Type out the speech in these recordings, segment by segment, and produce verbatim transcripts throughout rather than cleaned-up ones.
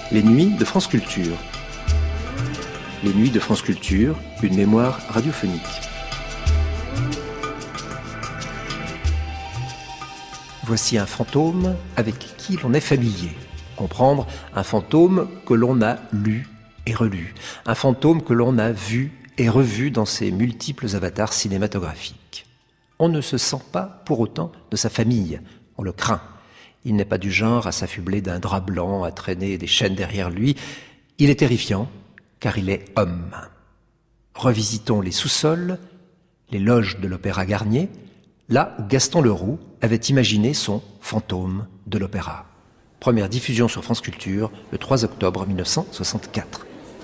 Les nuits de France Culture. Les nuits de France Culture, une mémoire radiophonique. Voici un fantôme avec qui l'on est familier. Comprendre un fantôme que l'on a lu et relu. Un fantôme que l'on a vu et revu dans ses multiples avatars cinématographiques. On ne se sent pas pour autant de sa famille. On le craint. Il n'est pas du genre à s'affubler d'un drap blanc, à traîner des chaînes derrière lui. Il est terrifiant, car il est homme. Revisitons les sous-sols, les loges de l'Opéra Garnier, là où Gaston Leroux avait imaginé son fantôme de l'opéra. Première diffusion sur France Culture, le trois octobre mille neuf cent soixante-quatre.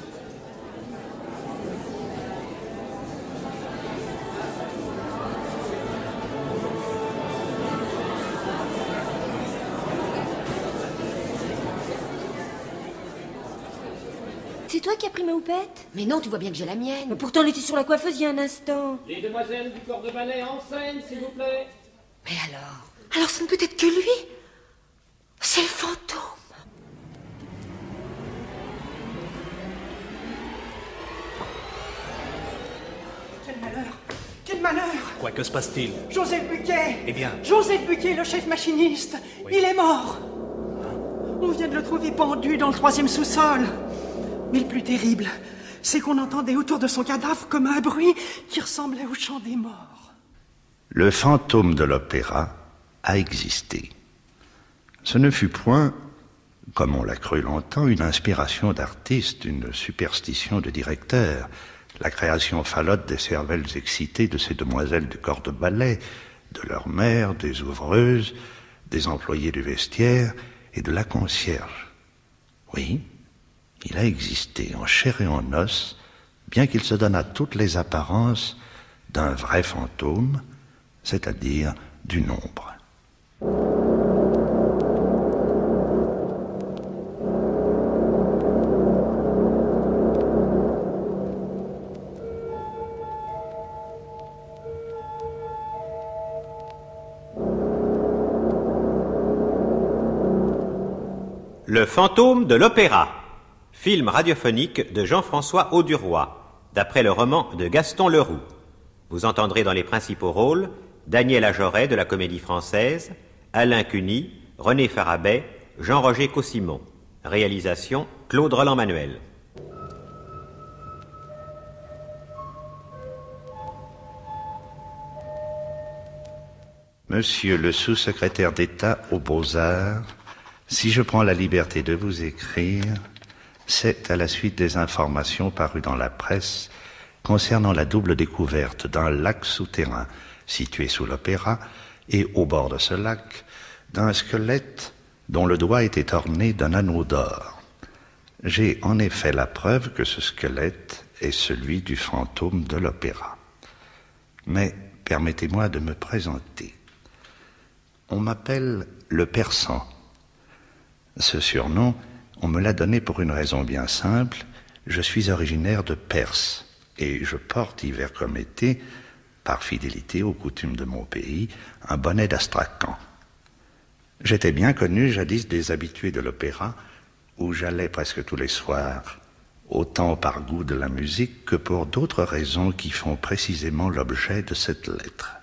C'est toi qui as pris ma houppette? Mais non, tu vois bien que j'ai la mienne. Mais pourtant, on était sur la coiffeuse il y a un instant. Les demoiselles du corps de ballet en scène, s'il vous plaît. Mais alors? Alors ça ne peut être que lui. C'est le fantôme. Quel malheur! Quel malheur! Quoi, que se passe-t-il? Joseph Buquet! Eh bien? Joseph Buquet, le chef machiniste! Oui. Il est mort! On vient de le trouver pendu dans le troisième sous-sol. Mais le plus terrible, c'est qu'on entendait autour de son cadavre comme un bruit qui ressemblait au chant des morts. Le fantôme de l'opéra a existé. Ce ne fut point, comme on l'a cru longtemps, une inspiration d'artiste, une superstition de directeur, la création falote des cervelles excitées de ces demoiselles du corps de ballet, de leur mère, des ouvreuses, des employés du vestiaire et de la concierge. Oui, il a existé en chair et en os, bien qu'il se donnât toutes les apparences d'un vrai fantôme, c'est-à-dire du nombre. Le fantôme de l'opéra, film radiophonique de Jean-François Auduroy, d'après le roman de Gaston Leroux. Vous entendrez dans les principaux rôles Daniel Ajoret de la Comédie Française, Alain Cuny, René Farabet, Jean-Roger Cossimon. Réalisation Claude Roland-Manuel. Monsieur le sous-secrétaire d'État aux Beaux-Arts, si je prends la liberté de vous écrire, c'est à la suite des informations parues dans la presse concernant la double découverte d'un lac souterrain situé sous l'opéra et au bord de ce lac, d'un squelette dont le doigt était orné d'un anneau d'or. J'ai en effet la preuve que ce squelette est celui du fantôme de l'opéra. Mais permettez-moi de me présenter. On m'appelle le Persan. Ce surnom, on me l'a donné pour une raison bien simple. Je suis originaire de Perse et je porte, hiver comme été, par fidélité aux coutumes de mon pays, un bonnet d'Astrakhan. J'étais bien connu jadis des habitués de l'opéra, où j'allais presque tous les soirs, autant par goût de la musique que pour d'autres raisons qui font précisément l'objet de cette lettre.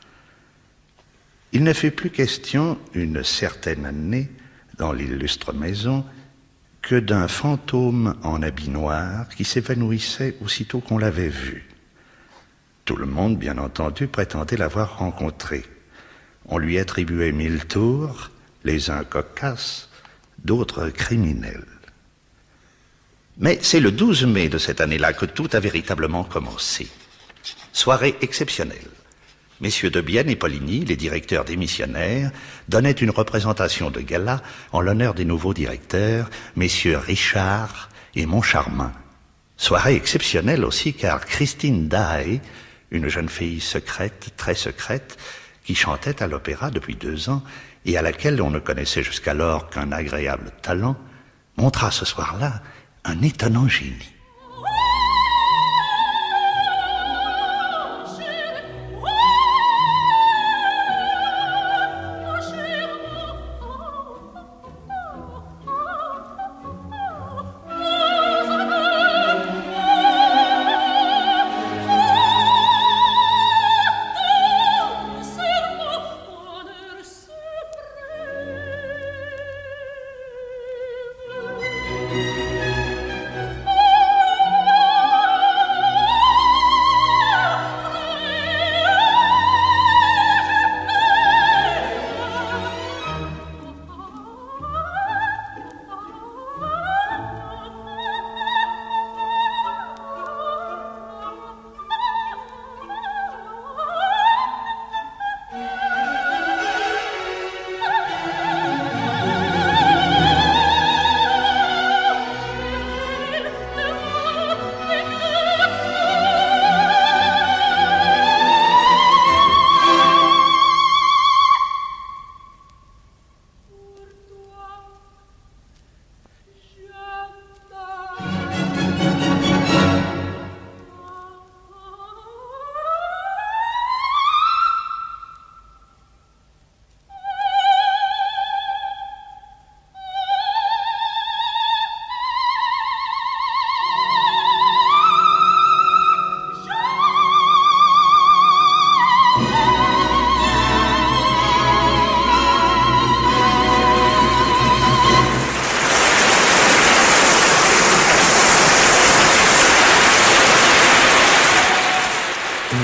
Il ne fait plus question, une certaine année, dans l'illustre maison, que d'un fantôme en habit noir qui s'évanouissait aussitôt qu'on l'avait vu. Tout le monde, bien entendu, prétendait l'avoir rencontré. On lui attribuait mille tours, les uns cocasses, d'autres criminels. Mais c'est le douze mai de cette année-là que tout a véritablement commencé. Soirée exceptionnelle. Messieurs de Bienne et Poligny, les directeurs démissionnaires, donnaient une représentation de gala en l'honneur des nouveaux directeurs, messieurs Richard et Montcharmin. Soirée exceptionnelle aussi car Christine Dahay, une jeune fille secrète, très secrète, qui chantait à l'opéra depuis deux ans et à laquelle on ne connaissait jusqu'alors qu'un agréable talent, montra ce soir-là un étonnant génie.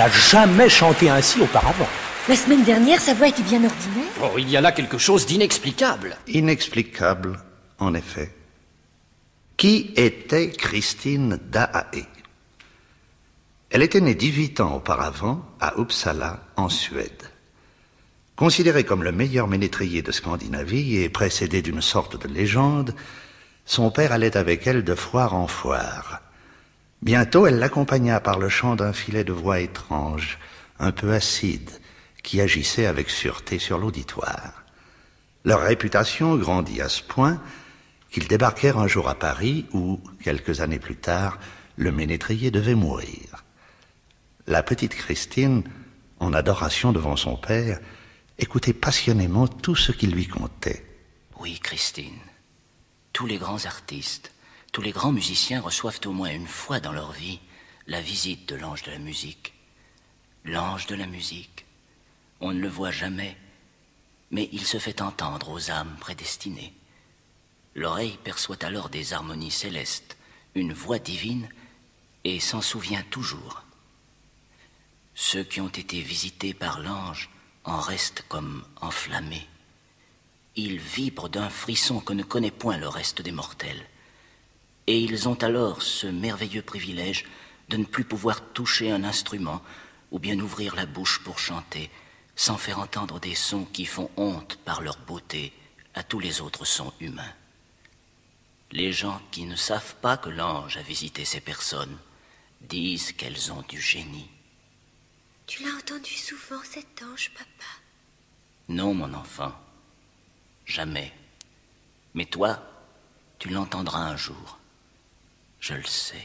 n'a jamais chanté ainsi auparavant. La semaine dernière, sa voix était bien ordinaire. Oh, il y a là quelque chose d'inexplicable. Inexplicable, en effet. Qui était Christine Daae? Elle était née dix-huit ans auparavant à Uppsala, en Suède. Considérée comme le meilleur ménétrier de Scandinavie et précédée d'une sorte de légende, son père allait avec elle de foire en foire. Bientôt, elle l'accompagna par le chant d'un filet de voix étrange, un peu acide, qui agissait avec sûreté sur l'auditoire. Leur réputation grandit à ce point qu'ils débarquèrent un jour à Paris où, quelques années plus tard, le ménétrier devait mourir. La petite Christine, en adoration devant son père, écoutait passionnément tout ce qu'il lui contait. Oui, Christine. Tous les grands artistes, tous les grands musiciens reçoivent au moins une fois dans leur vie la visite de l'ange de la musique. L'ange de la musique. On ne le voit jamais, mais il se fait entendre aux âmes prédestinées. L'oreille perçoit alors des harmonies célestes, une voix divine, et s'en souvient toujours. Ceux qui ont été visités par l'ange en restent comme enflammés. Ils vibrent d'un frisson que ne connaît point le reste des mortels. Et ils ont alors ce merveilleux privilège de ne plus pouvoir toucher un instrument ou bien ouvrir la bouche pour chanter, sans faire entendre des sons qui font honte par leur beauté à tous les autres sons humains. Les gens qui ne savent pas que l'ange a visité ces personnes disent qu'elles ont du génie. Tu l'as entendu souvent, cet ange, papa? Non, mon enfant. Jamais. Mais toi, tu l'entendras un jour. Je le sais.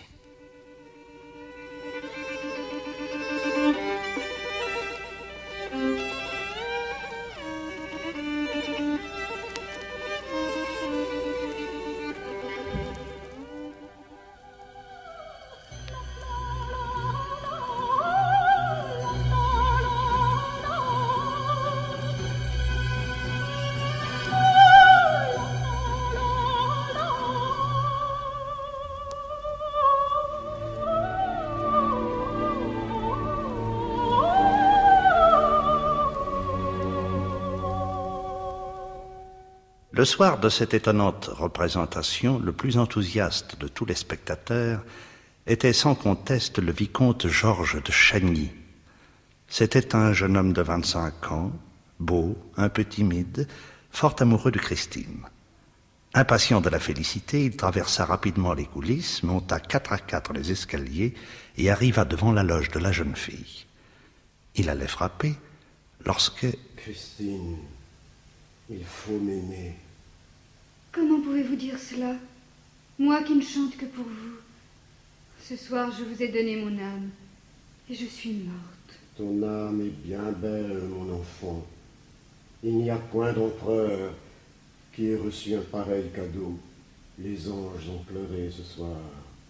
Le soir de cette étonnante représentation, le plus enthousiaste de tous les spectateurs était sans conteste le vicomte Georges de Chagny. C'était un jeune homme de vingt-cinq ans, beau, un peu timide, fort amoureux de Christine. Impatient de la féliciter, il traversa rapidement les coulisses, monta quatre à quatre les escaliers et arriva devant la loge de la jeune fille. Il allait frapper lorsque... Christine, il faut m'aimer. Comment pouvez-vous dire cela? Moi qui ne chante que pour vous. Ce soir, je vous ai donné mon âme, et je suis morte. Ton âme est bien belle, mon enfant. Il n'y a point d'empereur qui ait reçu un pareil cadeau. Les anges ont pleuré ce soir.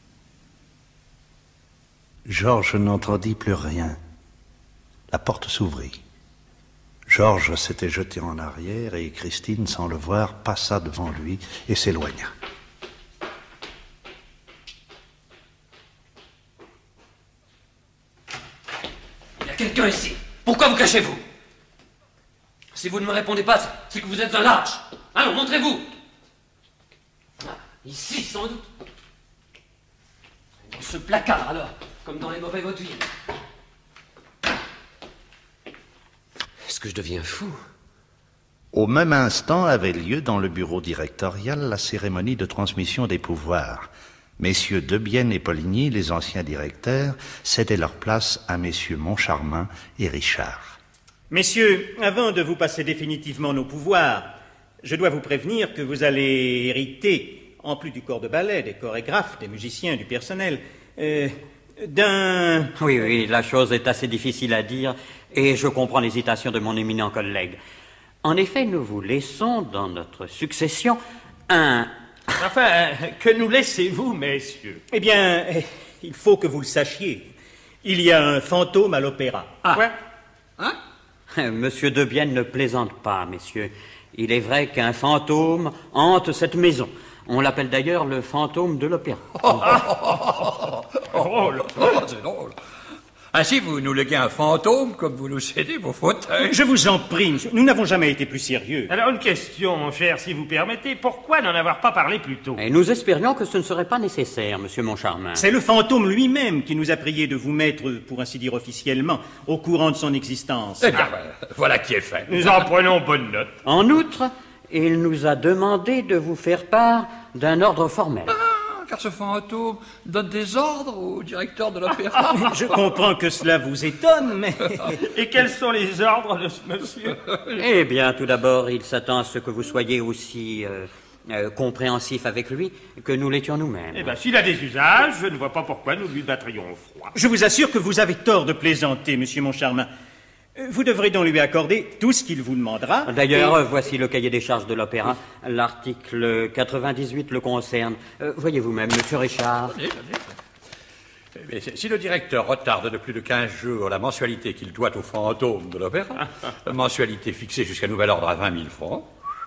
Georges n'entendit plus rien. La porte s'ouvrit. Georges s'était jeté en arrière et Christine, sans le voir, passa devant lui et s'éloigna. Il y a quelqu'un ici. Pourquoi vous cachez-vous? Si vous ne me répondez pas, c'est que vous êtes un lâche. Allons, montrez-vous. Ah, ici, sans doute. Dans ce placard, alors, comme dans les mauvais vaudevilles. Est-ce que je deviens fou? Au même instant avait lieu dans le bureau directorial la cérémonie de transmission des pouvoirs. Messieurs Debienne et Poligny, les anciens directeurs, cédaient leur place à messieurs Moncharmin et Richard. Messieurs, avant de vous passer définitivement nos pouvoirs, je dois vous prévenir que vous allez hériter, en plus du corps de ballet, des chorégraphes, des musiciens, du personnel, euh, d'un... Oui, oui, la chose est assez difficile à dire, et je comprends l'hésitation de mon éminent collègue. En effet, nous vous laissons, dans notre succession, un... Enfin, que nous laissez-vous, messieurs? Eh bien, il faut que vous le sachiez. Il y a un fantôme à l'opéra. Ah. Quoi? Hein? Monsieur Debienne ne plaisante pas, messieurs. Il est vrai qu'un fantôme hante cette maison. On l'appelle d'ailleurs le fantôme de l'opéra. Oh, oh, oh, oh, c'est drôle. Ainsi, vous nous léguez un fantôme comme vous nous cédez vos fauteuils. Je vous en prie, monsieur. Nous n'avons jamais été plus sérieux. Alors, une question, mon cher, si vous permettez. Pourquoi n'en avoir pas parlé plus tôt? Et nous espérions que ce ne serait pas nécessaire, monsieur Moncharmin. C'est le fantôme lui-même qui nous a prié de vous mettre, pour ainsi dire officiellement, au courant de son existence. Eh bien, ah. voilà qui est fait. Nous en prenons bonne note. En outre, il nous a demandé de vous faire part d'un ordre formel. Ah, car ce fantôme donne des ordres au directeur de l'opéra. Je comprends que cela vous étonne, mais... Et quels sont les ordres de ce monsieur? Eh bien, tout d'abord, il s'attend à ce que vous soyez aussi euh, euh, compréhensif avec lui que nous l'étions nous-mêmes. Eh bien, s'il a des usages, je ne vois pas pourquoi nous lui battrions au froid. Je vous assure que vous avez tort de plaisanter, monsieur Moncharmin. Vous devrez donc lui accorder tout ce qu'il vous demandera. D'ailleurs, et... voici le cahier des charges de l'opéra. L'article quatre-vingt-dix-huit le concerne. Euh, voyez vous-même, monsieur Richard. Allez, allez. Mais si le directeur retarde de plus de quinze jours la mensualité qu'il doit au fantôme de l'opéra, mensualité fixée jusqu'à nouvel ordre à vingt mille francs,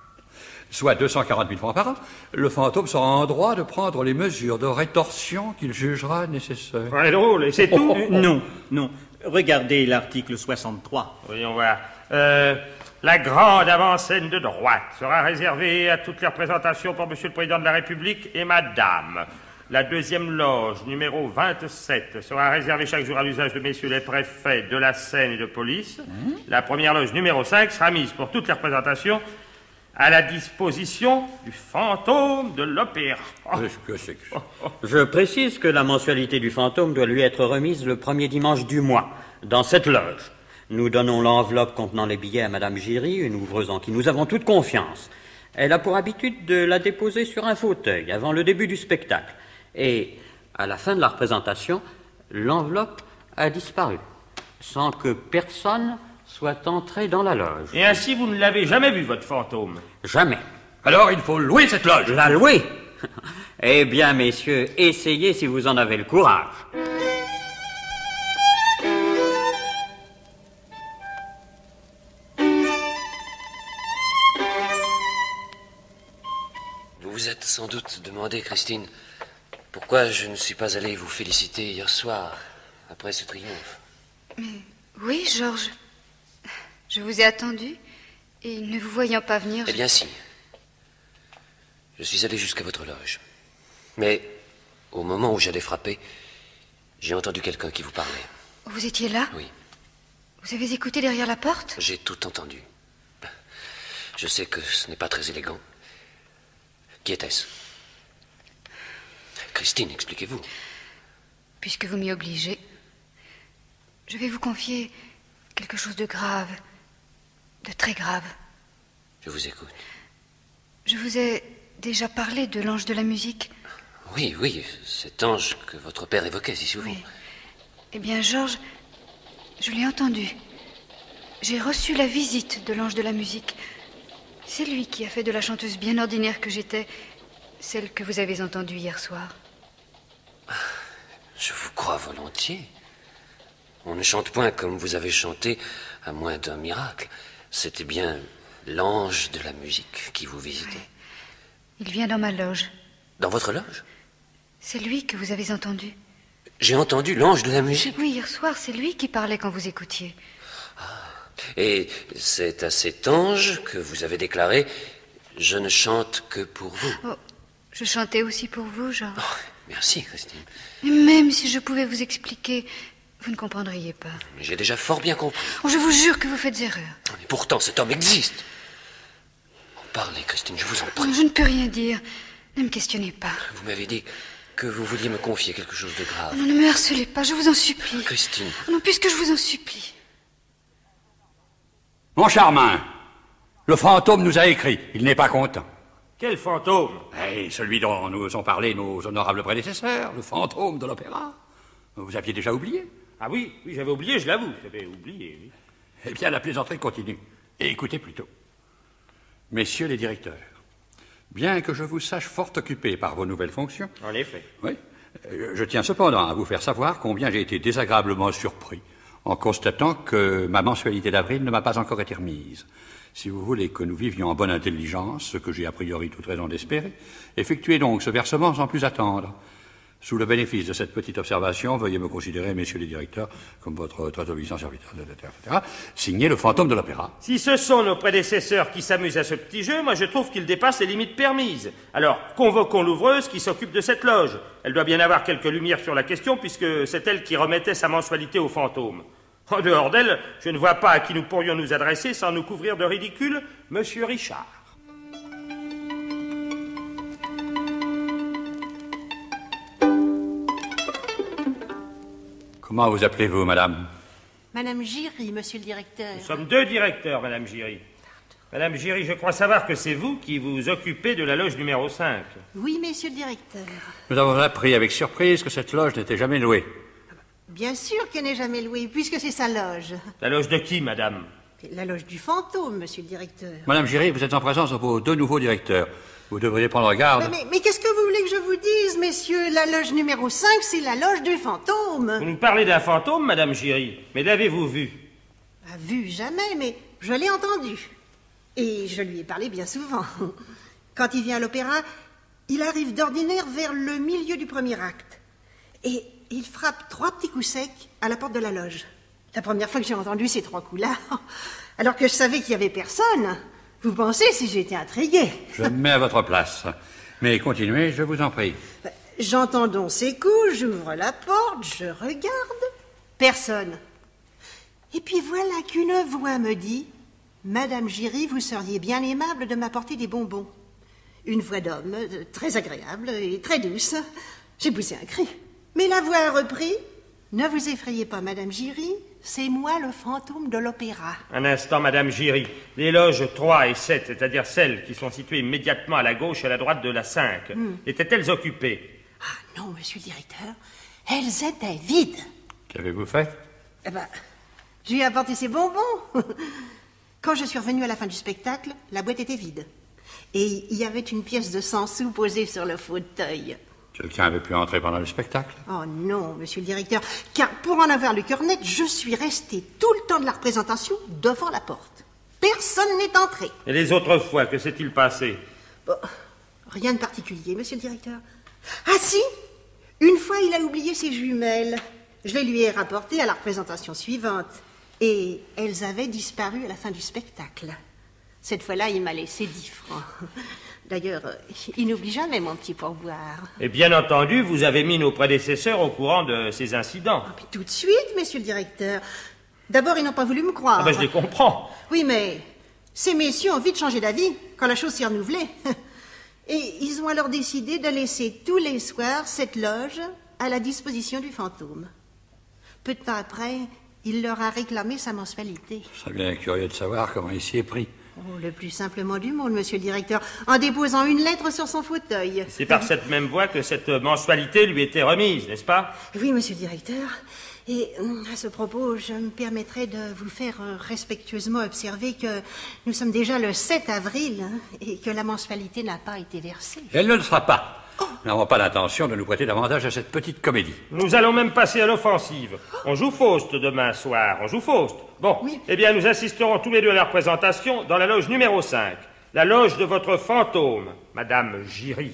soit deux cent quarante mille francs par an, le fantôme sera en droit de prendre les mesures de rétorsion qu'il jugera nécessaires. Très drôle, et c'est tout? euh, Non, non. Regardez l'article soixante-trois. Voyons voir. Euh, la grande avant-scène de droite sera réservée à toutes les représentations pour Monsieur le Président de la République et Madame. La deuxième loge, numéro vingt-sept, sera réservée chaque jour à l'usage de messieurs les préfets de la Seine et de police. Mmh. La première loge, numéro cinq, sera mise pour toutes les représentations à la disposition du fantôme de l'opéra. Qu'est-ce que c'est que ça? Je précise que la mensualité du fantôme doit lui être remise le premier dimanche du mois, dans cette loge. Nous donnons l'enveloppe contenant les billets à Madame Giry, une ouvreuse en qui nous avons toute confiance. Elle a pour habitude de la déposer sur un fauteuil avant le début du spectacle. Et, à la fin de la représentation, l'enveloppe a disparu, sans que personne soit entré dans la loge. Et ainsi, vous ne l'avez jamais vu, votre fantôme? Jamais. Alors, il faut louer cette loge. La louer? Eh bien, messieurs, essayez si vous en avez le courage. Vous vous êtes sans doute demandé, Christine, pourquoi je ne suis pas allé vous féliciter hier soir, après ce triomphe. Mais oui, Georges. Je vous ai attendu, et ne vous voyant pas venir... Eh bien, si. Je suis allé jusqu'à votre loge. Mais, au moment où j'allais frapper, j'ai entendu quelqu'un qui vous parlait. Vous étiez là? Oui. Vous avez écouté derrière la porte? J'ai tout entendu. Je sais que ce n'est pas très élégant. Qui était-ce? Christine, expliquez-vous. Puisque vous m'y obligez, je vais vous confier quelque chose de grave, de très grave. Je vous écoute. Je vous ai déjà parlé de l'ange de la musique. Oui, oui, cet ange que votre père évoquait si souvent. Oui. Eh bien, Georges, je l'ai entendu. J'ai reçu la visite de l'ange de la musique. C'est lui qui a fait de la chanteuse bien ordinaire que j'étais, celle que vous avez entendue hier soir. Je vous crois volontiers. On ne chante point comme vous avez chanté, à moins d'un miracle. C'était bien l'ange de la musique qui vous visitait. Oui. Il vient dans ma loge. Dans votre loge? C'est lui que vous avez entendu. J'ai entendu l'ange de la musique? Oui, hier soir, c'est lui qui parlait quand vous écoutiez. Ah, et c'est à cet ange que vous avez déclaré « Je ne chante que pour vous ». Oh, je chantais aussi pour vous, Georges. Oh, merci, Christine. Et même si je pouvais vous expliquer, vous ne comprendriez pas. J'ai déjà fort bien compris. Oh, je vous jure que vous faites erreur. Mais pourtant, cet homme existe. Parlez, Christine, je vous en prie. Je ne peux rien dire. Ne me questionnez pas. Vous m'avez dit que vous vouliez me confier quelque chose de grave. Non, ne me harcelez pas, je vous en supplie. Christine. Non, puisque je vous en supplie. Moncharmin, le fantôme nous a écrit. Il n'est pas content. Quel fantôme? Eh, celui dont nous ont parlé nos honorables prédécesseurs, le fantôme de l'opéra. Vous aviez déjà oublié? Ah oui, oui, j'avais oublié, je l'avoue, j'avais oublié, oui. Eh bien, la plaisanterie continue. Et écoutez plutôt. Messieurs les directeurs, bien que je vous sache fort occupé par vos nouvelles fonctions... En effet. Oui. Je tiens cependant à vous faire savoir combien j'ai été désagréablement surpris en constatant que ma mensualité d'avril ne m'a pas encore été remise. Si vous voulez que nous vivions en bonne intelligence, ce que j'ai a priori toute raison d'espérer, effectuez donc ce versement sans plus attendre. Sous le bénéfice de cette petite observation, veuillez me considérer, messieurs les directeurs, comme votre très obéissant serviteur, et cetera. Signé le fantôme de l'opéra. Si ce sont nos prédécesseurs qui s'amusent à ce petit jeu, moi je trouve qu'ils dépassent les limites permises. Alors, convoquons l'ouvreuse qui s'occupe de cette loge. Elle doit bien avoir quelques lumières sur la question, puisque c'est elle qui remettait sa mensualité au fantôme. En dehors d'elle, je ne vois pas à qui nous pourrions nous adresser sans nous couvrir de ridicule, Monsieur Richard. Comment vous appelez-vous, madame? Madame Giry, monsieur le directeur. Nous sommes deux directeurs, Madame Giry. Madame Giry, je crois savoir que c'est vous qui vous occupez de la loge numéro cinq. Oui, monsieur le directeur. Nous avons appris avec surprise que cette loge n'était jamais louée. Bien sûr qu'elle n'est jamais louée, puisque c'est sa loge. La loge de qui, madame? La loge du fantôme, monsieur le directeur. Madame Giry, vous êtes en présence de vos deux nouveaux directeurs. Vous devriez prendre garde. Mais, mais, mais qu'est-ce que vous voulez que je vous dise, messieurs? La loge numéro cinq, c'est la loge du fantôme. Vous nous parlez d'un fantôme, Madame Giry. Mais l'avez-vous vu? Pas vu jamais, mais je l'ai entendu. Et je lui ai parlé bien souvent. Quand il vient à l'opéra, il arrive d'ordinaire vers le milieu du premier acte. Et il frappe trois petits coups secs à la porte de la loge. La première fois que j'ai entendu ces trois coups-là, alors que je savais qu'il n'y avait personne, vous pensez si j'étais intriguée? Je me mets à votre place. Mais continuez, je vous en prie. J'entends donc ces coups, j'ouvre la porte, je regarde. Personne. Et puis voilà qu'une voix me dit « Madame Giry, vous seriez bien aimable de m'apporter des bonbons. » Une voix d'homme, très agréable et très douce. J'ai poussé un cri. Mais la voix a repris « Ne vous effrayez pas, Madame Giry, c'est moi le fantôme de l'opéra. » Un instant, Madame Giry. Les loges trois et sept, c'est-à-dire celles qui sont situées immédiatement à la gauche et à la droite de la cinq, Hmm. étaient-elles occupées? Ah non, monsieur le directeur, elles étaient vides. Qu'avez-vous fait? Eh ben, je lui ai apporté ses bonbons. Quand je suis revenue à la fin du spectacle, la boîte était vide. Et il y avait une pièce de cent sous posée sur le fauteuil. Quelqu'un avait pu entrer pendant le spectacle? Oh non, monsieur le directeur, car pour en avoir le cœur net, je suis restée tout le temps de la représentation devant la porte. Personne n'est entré. Et les autres fois, que s'est-il passé? Bon, rien de particulier, monsieur le directeur. Ah si, une fois il a oublié ses jumelles. Je les lui ai rapportées à la représentation suivante. Et elles avaient disparu à la fin du spectacle. Cette fois-là, il m'a laissé dix francs. D'ailleurs, il n'oublie jamais mon petit pourboire. Et bien entendu, vous avez mis nos prédécesseurs au courant de ces incidents. Ah, tout de suite, monsieur le directeur. D'abord, ils n'ont pas voulu me croire. Ah ben, je les comprends. Oui, mais ces messieurs ont vite changé d'avis quand la chose s'est renouvelée. Et ils ont alors décidé de laisser tous les soirs cette loge à la disposition du fantôme. Peu de temps après, il leur a réclamé sa mensualité. Je serais bien curieux de savoir comment il s'y est pris. Oh, le plus simplement du monde, monsieur le directeur, en déposant une lettre sur son fauteuil. C'est par cette même voie que cette mensualité lui était remise, n'est-ce pas? Oui, monsieur le directeur. Et à ce propos, je me permettrai de vous faire respectueusement observer que nous sommes déjà le sept avril hein, et que la mensualité n'a pas été versée. Elle ne le sera pas. Nous n'avons pas l'intention de nous prêter davantage à cette petite comédie. Nous allons même passer à l'offensive. On joue Faust demain soir, on joue Faust. Bon, oui. Eh bien, nous assisterons tous les deux à la représentation dans la loge numéro cinq, la loge de votre fantôme, Madame Giry.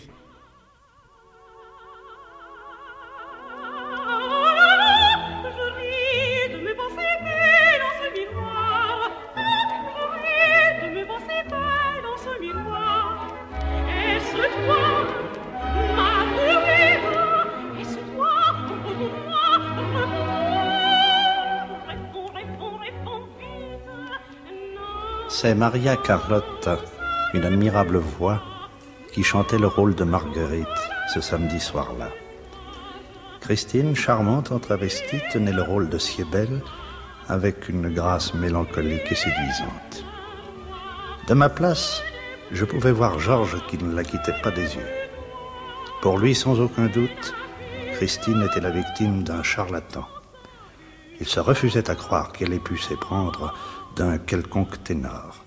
C'est Maria Carlotta, une admirable voix, qui chantait le rôle de Marguerite ce samedi soir-là. Christine, charmante en travesti, tenait le rôle de Siebel avec une grâce mélancolique et séduisante. De ma place, je pouvais voir Georges qui ne la quittait pas des yeux. Pour lui, sans aucun doute, Christine était la victime d'un charlatan. Il se refusait à croire qu'elle ait pu s'éprendre d'un quelconque ténor.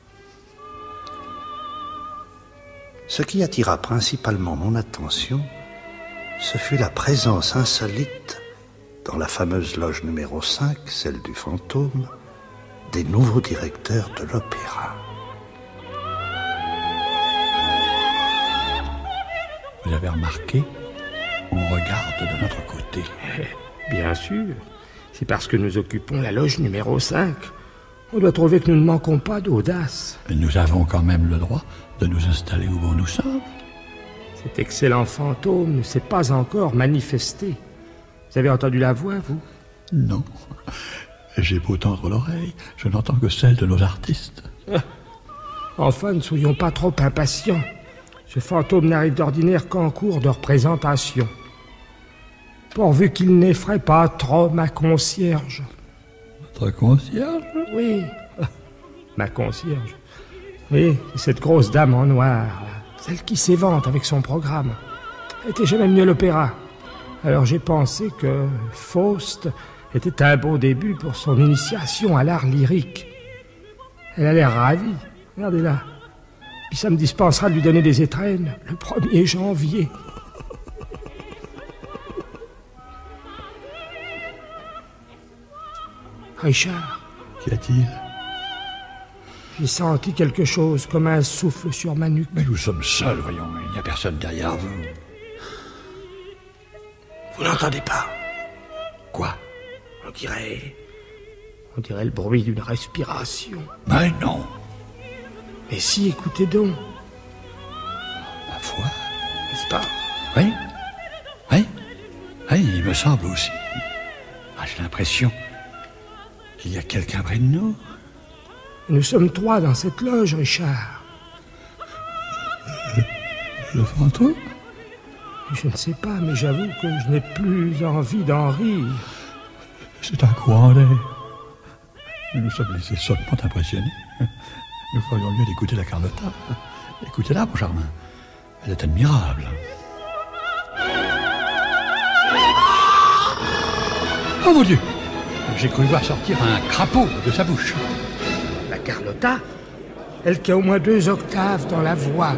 Ce qui attira principalement mon attention, ce fut la présence insolite, dans la fameuse loge numéro cinq, celle du fantôme, des nouveaux directeurs de l'opéra. Vous avez remarqué, on regarde de notre côté. Bien sûr. C'est parce que nous occupons la loge numéro cinq. On doit trouver que nous ne manquons pas d'audace. Mais nous avons quand même le droit de nous installer où bon nous semble. Cet excellent fantôme ne s'est pas encore manifesté. Vous avez entendu la voix, vous? Non. J'ai beau tendre l'oreille, je n'entends que celle de nos artistes. Ah. Enfin, ne soyons pas trop impatients. Ce fantôme n'arrive d'ordinaire qu'en cours de représentation. Pourvu qu'il n'effraie pas trop ma concierge. Votre concierge? Oui, ma concierge. Oui, c'est cette grosse dame en noir, là. Celle qui s'évente avec son programme. Elle était jamais venue à l'opéra. Alors j'ai pensé que Faust était un beau début pour son initiation à l'art lyrique. Elle a l'air ravie. Regardez-la. Puis ça me dispensera de lui donner des étrennes le premier janvier. Richard. Qu'y a-t-il? J'ai senti quelque chose, comme un souffle sur ma nuque. Mais nous sommes seuls, voyons. Il n'y a personne derrière vous. Vous n'entendez pas? Quoi? On dirait... On dirait le bruit d'une respiration. Mais non. Mais si, écoutez donc. Ma foi. N'est-ce pas? Oui. Oui. Oui, il me semble aussi. Ah, j'ai l'impression qu'il y a quelqu'un près de nous. Nous sommes trois dans cette loge, Richard. Le, le fantôme? Je ne sais pas, mais j'avoue que je n'ai plus envie d'en rire. C'est un courant d'air. Nous nous sommes laissés seulement impressionnés. Nous ferions mieux d'écouter la Carlotta. Écoutez-la, mon charmin. Elle est admirable. Oh mon Dieu! J'ai cru voir sortir un crapaud de sa bouche. La Carlotta? Elle qui a au moins deux octaves dans la voix.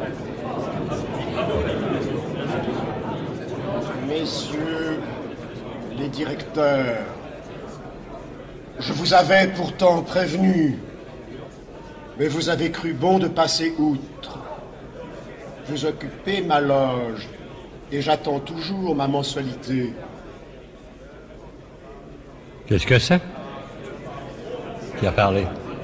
Messieurs les directeurs, je vous avais pourtant prévenu, mais vous avez cru bon de passer outre. Vous occupez ma loge et j'attends toujours ma mensualité. Qu'est-ce que c'est? Qui a parlé?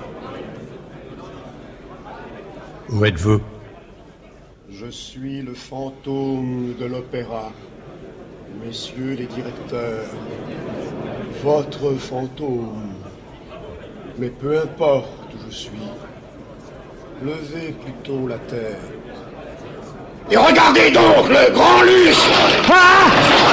Où êtes-vous? Je suis le fantôme de l'opéra. Messieurs les directeurs, votre fantôme. Mais peu importe où je suis, levez plutôt la tête. Et regardez donc le grand lustre! Ah!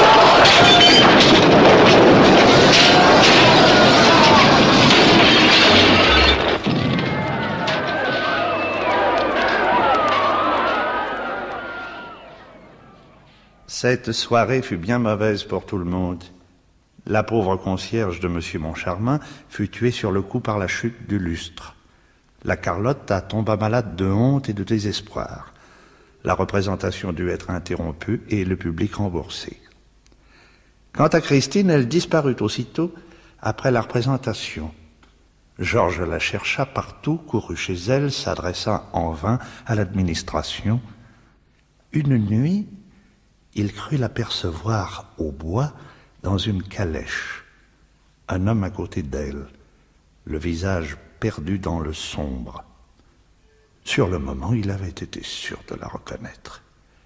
Cette soirée fut bien mauvaise pour tout le monde. La pauvre concierge de Monsieur Moncharmin fut tuée sur le coup par la chute du lustre. La Carlotta tomba malade de honte et de désespoir. La représentation dut être interrompue et le public remboursé. Quant à Christine, elle disparut aussitôt après la représentation. Georges la chercha partout, courut chez elle, s'adressa en vain à l'administration. Une nuit, il crut l'apercevoir au bois dans une calèche. Un homme à côté d'elle, le visage perdu dans le sombre. Sur le moment, il avait été sûr de la reconnaître.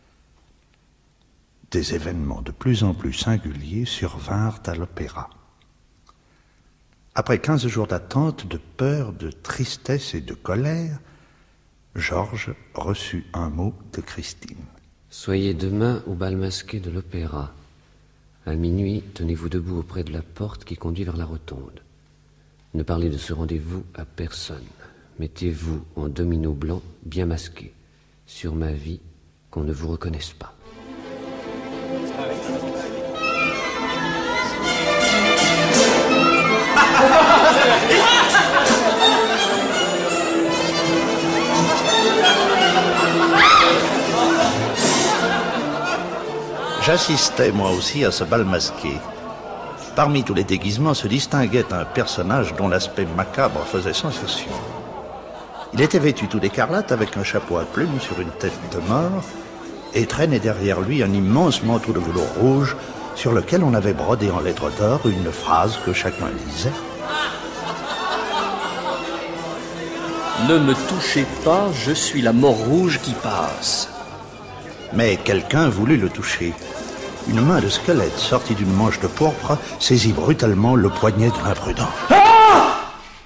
Des événements de plus en plus singuliers survinrent à l'opéra. Après quinze jours d'attente, de peur, de tristesse et de colère, Georges reçut un mot de Christine. Soyez demain au bal masqué de l'opéra. À minuit, tenez-vous debout auprès de la porte qui conduit vers la rotonde. Ne parlez de ce rendez-vous à personne. Mettez-vous en domino blanc, bien masqué. Sur ma vie, qu'on ne vous reconnaisse pas. J'assistais moi aussi à ce bal masqué. Parmi tous les déguisements se distinguait un personnage dont l'aspect macabre faisait sensation. Il était vêtu tout d'écarlate avec un chapeau à plumes sur une tête de mort et traînait derrière lui un immense manteau de velours rouge sur lequel on avait brodé en lettres d'or une phrase que chacun lisait. Ne me touchez pas, je suis la mort rouge qui passe. Mais quelqu'un voulut le toucher. Une main de squelette sortie d'une manche de pourpre saisit brutalement le poignet de l'imprudent. Ah!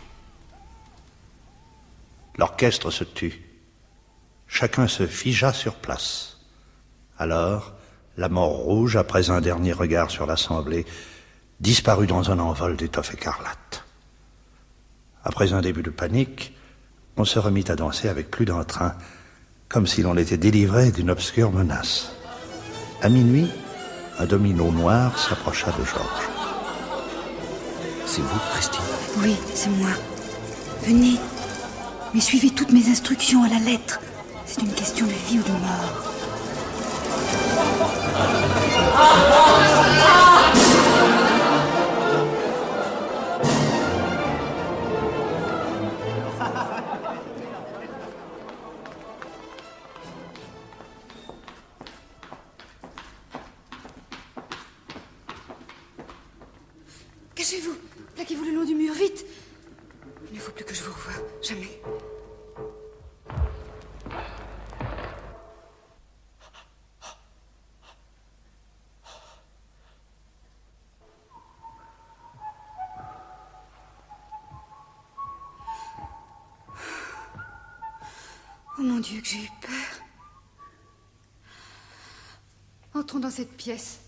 L'orchestre se tut. Chacun se figea sur place. Alors, la mort rouge, après un dernier regard sur l'assemblée, disparut dans un envol d'étoffe écarlate. Après un début de panique, on se remit à danser avec plus d'entrain, comme si l'on était délivré d'une obscure menace. À minuit, un domino noir s'approcha de Georges. C'est vous, Christine? Oui, c'est moi. Venez, mais suivez toutes mes instructions à la lettre. C'est une question de vie ou de mort. Cachez-vous, plaquez-vous le long du mur, vite. Il ne faut plus que je vous revoie, jamais. Oh mon Dieu, que j'ai eu peur. Entrons dans cette pièce.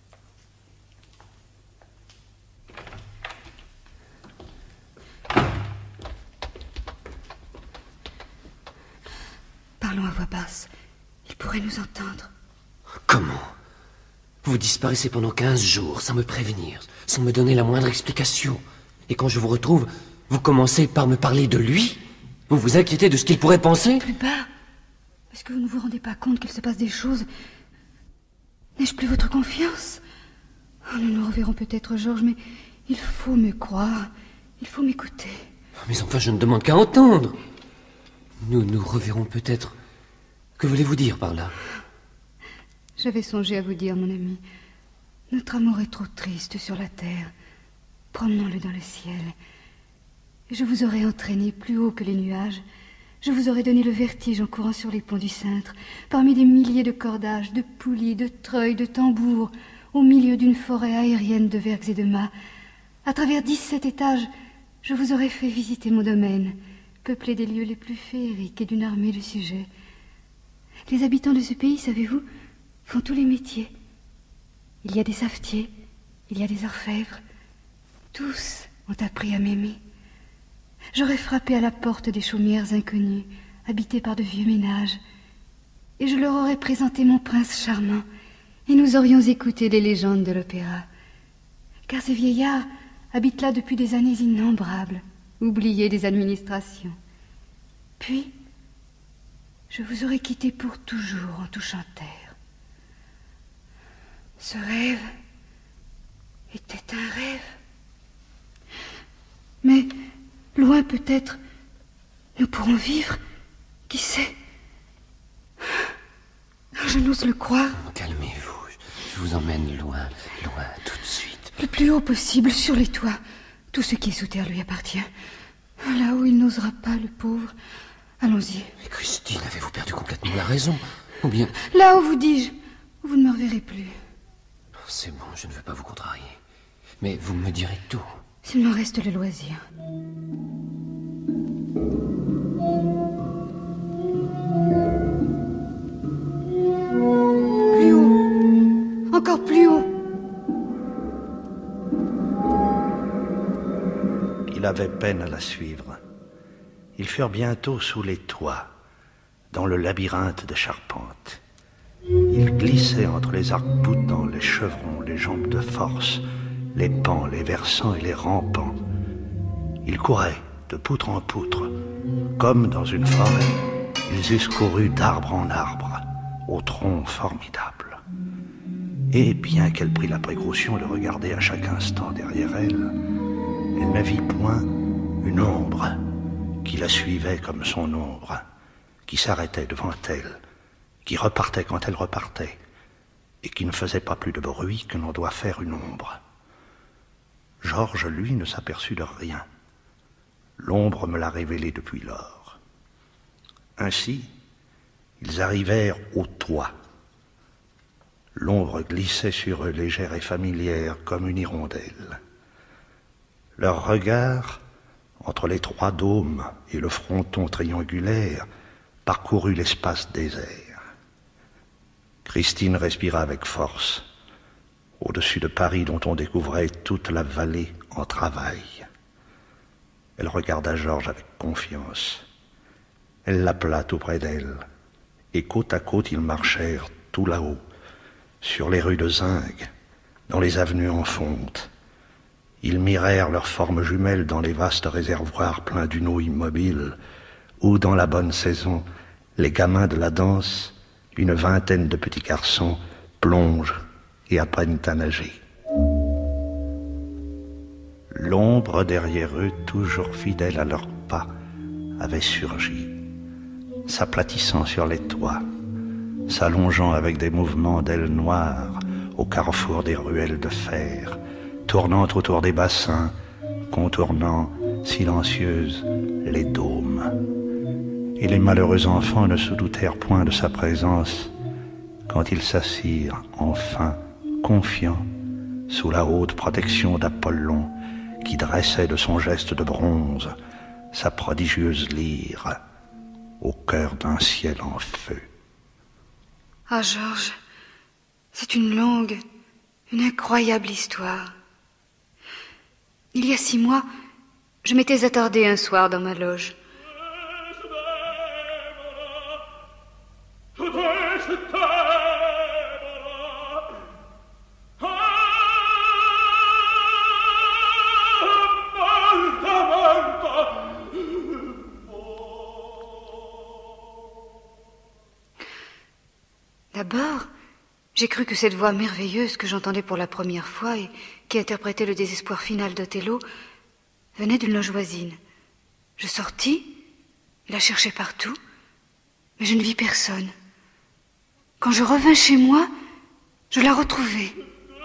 Parlons à voix basse. Il pourrait nous entendre. Comment? Vous disparaissez pendant quinze jours, sans me prévenir, sans me donner la moindre explication. Et quand je vous retrouve, vous commencez par me parler de lui? Vous vous inquiétez de ce qu'il pourrait penser? Plus bas. Est-ce que vous ne vous rendez pas compte qu'il se passe des choses? N'ai-je plus votre confiance? Oh, nous nous reverrons peut-être, Georges, mais il faut me croire. Il faut m'écouter. Mais enfin, je ne demande qu'à entendre. Nous nous reverrons peut-être. Que voulez-vous dire par là? J'avais songé à vous dire, mon ami. Notre amour est trop triste sur la terre. Promenons-le dans le ciel. Et je vous aurais entraîné plus haut que les nuages. Je vous aurais donné le vertige en courant sur les ponts du cintre, parmi des milliers de cordages, de poulies, de treuils, de tambours, au milieu d'une forêt aérienne de vergues et de mâts. À travers dix-sept étages, je vous aurais fait visiter mon domaine, peuplé des lieux les plus féeriques et d'une armée de sujets. Les habitants de ce pays, savez-vous, font tous les métiers. Il y a des savetiers, il y a des orfèvres. Tous ont appris à m'aimer. J'aurais frappé à la porte des chaumières inconnues, habitées par de vieux ménages, et je leur aurais présenté mon prince charmant, et nous aurions écouté les légendes de l'opéra. Car ces vieillards habitent là depuis des années innombrables, oubliés des administrations. Puis, je vous aurais quitté pour toujours en touchant terre. Ce rêve était un rêve. Mais, loin peut-être, nous pourrons vivre. Qui sait? Je n'ose le croire. Calmez-vous, je vous emmène loin, loin, tout de suite. Le plus haut possible, sur les toits. Tout ce qui est sous terre lui appartient. Là où il n'osera pas, le pauvre. Allons-y. Mais Christine, avez-vous perdu complètement la raison? Ou bien... Là où vous dis-je, vous ne me reverrez plus. C'est bon, je ne veux pas vous contrarier. Mais vous me direz tout. S'il m'en reste le loisir. Plus haut. Encore plus haut. Il avait peine à la suivre. Ils furent bientôt sous les toits, dans le labyrinthe de charpentes. Ils glissaient entre les arcs-boutants, les chevrons, les jambes de force, les pans, les versants et les rampants. Ils couraient de poutre en poutre, comme dans une forêt. Ils eussent couru d'arbre en arbre, au tronc formidable. Et bien qu'elle prît la précaution de regarder à chaque instant derrière elle, elle ne vit point une ombre qui la suivait comme son ombre, qui s'arrêtait devant elle qui repartait quand elle repartait, et qui ne faisait pas plus de bruit que l'on doit faire une ombre. Georges, lui, ne s'aperçut de rien. L'ombre me l'a révélé depuis lors. Ainsi, ils arrivèrent au toit. L'ombre glissait sur eux, légère et familière, comme une hirondelle. Leur regard, entre les trois dômes et le fronton triangulaire, parcourut l'espace désert. Christine respira avec force, au-dessus de Paris dont on découvrait toute la vallée en travail. Elle regarda Georges avec confiance. Elle l'appela tout près d'elle, et côte à côte ils marchèrent tout là-haut, sur les rues de Zinc, dans les avenues en fonte. Ils mirèrent leurs formes jumelles dans les vastes réservoirs pleins d'une eau immobile, où, dans la bonne saison, les gamins de la danse, une vingtaine de petits garçons, plongent et apprennent à nager. L'ombre derrière eux, toujours fidèle à leurs pas, avait surgi, s'aplatissant sur les toits, s'allongeant avec des mouvements d'ailes noires au carrefour des ruelles de fer, tournant autour des bassins, contournant, silencieuses, les dômes. Et les malheureux enfants ne se doutèrent point de sa présence quand ils s'assirent, enfin, confiants, sous la haute protection d'Apollon, qui dressait de son geste de bronze sa prodigieuse lyre au cœur d'un ciel en feu. Ah, Georges, c'est une longue, une incroyable histoire. Il y a six mois, je m'étais attardée un soir dans ma loge. D'abord, j'ai cru que cette voix merveilleuse que j'entendais pour la première fois et qui interprétait le désespoir final d'Othello venait d'une loge voisine. Je sortis et la cherchai partout, mais je ne vis personne. Quand je revins chez moi, je la retrouvai.